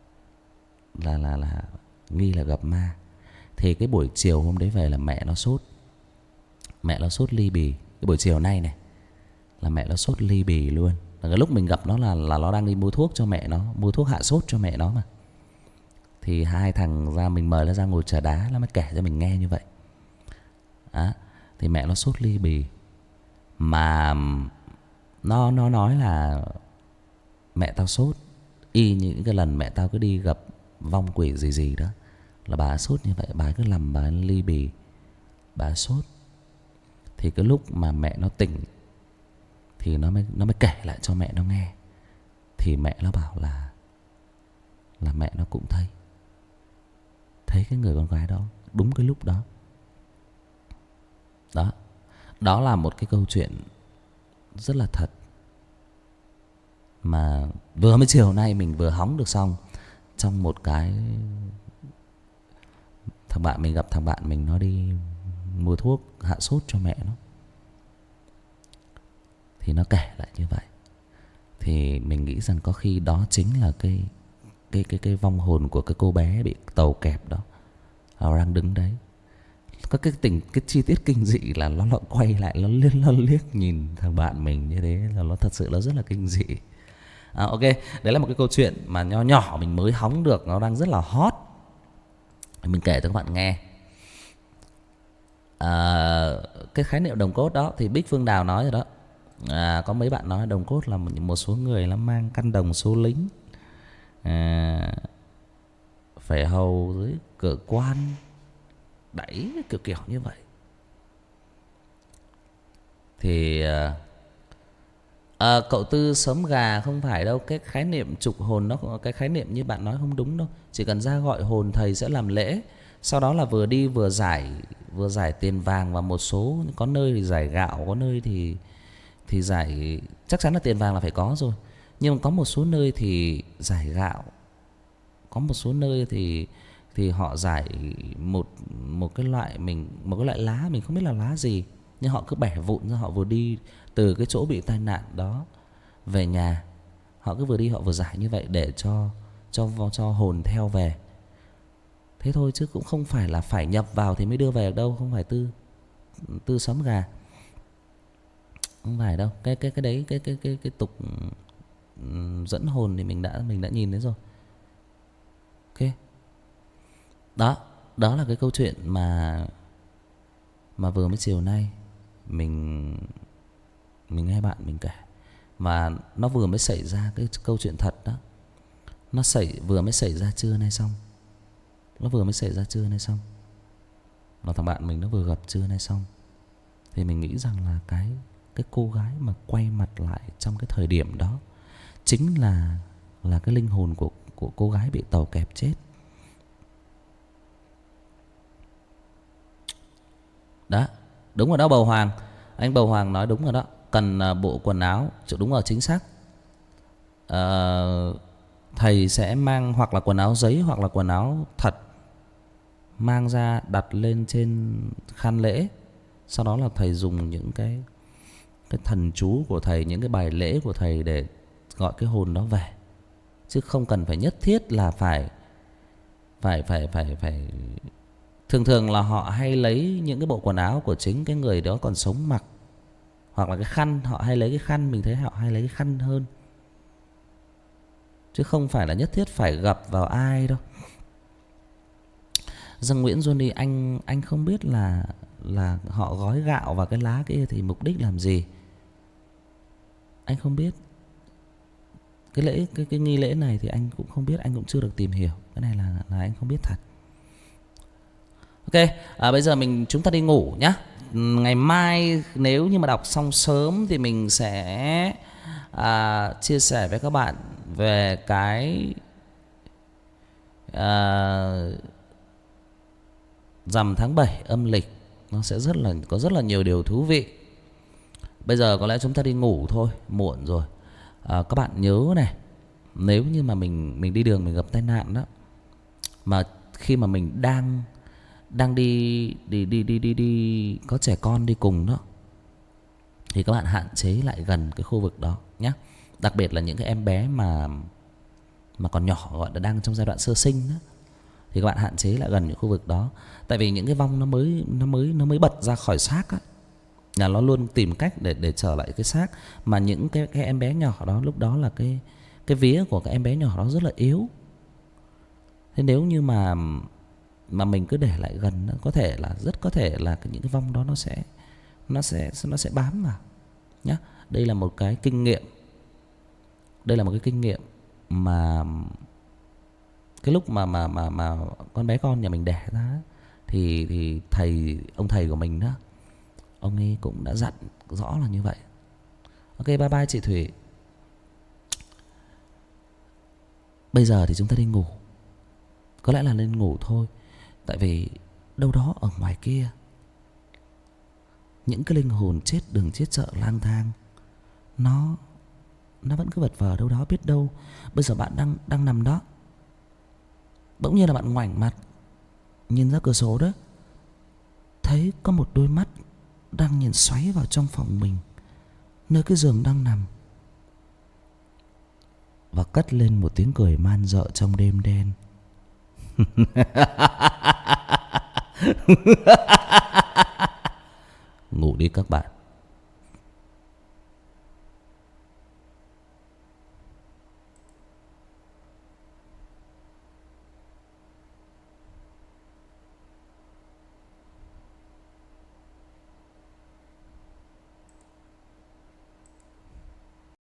nghi là gặp ma. Thì cái buổi chiều hôm đấy về là mẹ nó sốt. Mẹ nó sốt ly bì. Cái buổi chiều nay này là mẹ nó sốt ly bì luôn. Cái lúc mình gặp nó là nó đang đi mua thuốc cho mẹ nó, mua thuốc hạ sốt cho mẹ nó mà. Thì hai thằng ra, mình mời nó ra ngồi trà đá, nó mới kể cho mình nghe như vậy. Thì mẹ nó sốt ly bì. Mà nó nói là mẹ tao sốt y như những cái lần mẹ tao cứ đi gặp vong quỷ gì gì đó, là bà sốt như vậy. Bà cứ làm bà ly bì, bà sốt. Thì cái lúc mà mẹ nó tỉnh thì nó mới kể lại cho mẹ nó nghe. Thì mẹ nó bảo là mẹ nó cũng thấy cái người con gái đó đúng cái lúc đó. Đó là một cái câu chuyện rất là thật, mà vừa mới chiều nay mình vừa hóng được xong. Trong một cái, thằng bạn mình gặp thằng bạn mình nó đi mua thuốc hạ sốt cho mẹ nó, thì nó kể lại như vậy. Thì mình nghĩ rằng có khi đó chính là cái vong hồn của cái cô bé bị tàu kẹp đó, nó đang đứng đấy. Có cái chi tiết kinh dị là nó quay lại, nó liếc nhìn thằng bạn mình như thế, là nó thật sự nó rất là kinh dị. Ok, đấy là một cái câu chuyện mà nho nhỏ mình mới hóng được, nó đang rất là hot, mình kể cho các bạn nghe. Cái khái niệm đồng cốt đó thì Bích Phương Đào nói rồi đó. Có mấy bạn nói đồng cốt là một số người nó mang căn đồng số lính, phải hầu dưới cửa quan, đẩy kiểu như vậy. Thì cậu Tư Sớm Gà, không phải đâu. Cái khái niệm trục hồn nó, cái khái niệm như bạn nói không đúng đâu. Chỉ cần ra gọi hồn thầy sẽ làm lễ, sau đó là vừa đi vừa giải tiền vàng, và một số có nơi thì giải gạo, có nơi thì giải, chắc chắn là tiền vàng là phải có rồi, nhưng có một số nơi thì giải gạo, có một số nơi thì họ giải một cái loại lá, mình không biết là lá gì, nhưng họ cứ bẻ vụn ra. Họ vừa đi từ cái chỗ bị tai nạn đó về nhà, họ cứ vừa đi họ vừa giải như vậy để cho hồn theo về. Thế thôi, chứ cũng không phải là phải nhập vào thì mới đưa về được đâu. Không phải Tư Sớm Gà, không phải đâu. Cái đấy, cái tục dẫn hồn thì mình đã nhìn thấy rồi. Ok, đó là cái câu chuyện mà vừa mới chiều nay mình nghe bạn mình kể, mà nó vừa mới xảy ra. Cái câu chuyện thật đó, nó vừa mới xảy ra trưa nay xong. Và thằng bạn mình nó vừa gặp trưa nay xong. Thì mình nghĩ rằng là cái cô gái mà quay mặt lại trong cái thời điểm đó chính là cái linh hồn của cô gái bị tàu kẹp chết. Đó, đúng rồi đó Bầu Hoàng. Anh Bầu Hoàng nói đúng rồi đó. Cần bộ quần áo, đúng rồi, chính xác. Thầy sẽ mang hoặc là quần áo giấy hoặc là quần áo thật, mang ra đặt lên trên khăn lễ. Sau đó là thầy dùng những cái thần chú của thầy, những cái bài lễ của thầy để gọi cái hồn đó về. Chứ không cần phải nhất thiết là phải. Thường là họ hay lấy những cái bộ quần áo của chính cái người đó còn sống mặc, hoặc là cái khăn, họ hay lấy cái khăn. Mình thấy họ hay lấy cái khăn hơn, chứ không phải là nhất thiết phải gặp vào ai đâu. Dương Nguyễn Johnny, anh không biết là họ gói gạo vào cái lá kia thì mục đích làm gì. Anh không biết. Cái nghi lễ này thì anh cũng không biết, anh cũng chưa được tìm hiểu. Cái này là anh không biết thật. Ok, bây giờ chúng ta đi ngủ nhá. Ngày mai nếu như mà đọc xong sớm thì mình sẽ chia sẻ với các bạn về cái rằm tháng 7 âm lịch. Nó sẽ có rất là nhiều điều thú vị. Bây giờ có lẽ chúng ta đi ngủ thôi, muộn rồi. Các bạn nhớ này, Nếu như mà mình đi đường mình gặp tai nạn đó, mà khi mà mình đang đi có trẻ con đi cùng đó, thì các bạn hạn chế lại gần cái khu vực đó nhé. Đặc biệt là những cái em bé mà còn nhỏ, gọi là đang trong giai đoạn sơ sinh đó, thì các bạn hạn chế lại gần những khu vực đó. Tại vì những cái vong nó mới bật ra khỏi xác á, là nó luôn tìm cách để trở lại cái xác. Mà những cái em bé nhỏ đó, lúc đó là cái vía của các em bé nhỏ đó rất là yếu. Thế nếu như mà mình cứ để lại gần, có thể là rất có thể là những cái vong đó nó sẽ bám vào nhá. Đây là một cái kinh nghiệm. Đây là một cái kinh nghiệm mà cái lúc mà con bé con nhà mình đẻ ra, thì ông thầy của mình đó, ông ấy cũng đã dặn rõ là như vậy. Ok, bye bye chị Thủy. Bây giờ thì chúng ta đi ngủ. Có lẽ là lên ngủ thôi. Tại vì đâu đó ở ngoài kia, những cái linh hồn chết đường chết chợ lang thang, nó vẫn cứ vật vờ đâu đó. Biết đâu bây giờ bạn đang nằm đó, bỗng nhiên là bạn ngoảnh mặt nhìn ra cửa sổ đó, thấy có một đôi mắt đang nhìn xoáy vào trong phòng mình, nơi cái giường đang nằm, và cất lên một tiếng cười man rợ trong đêm đen. Ngủ đi các bạn.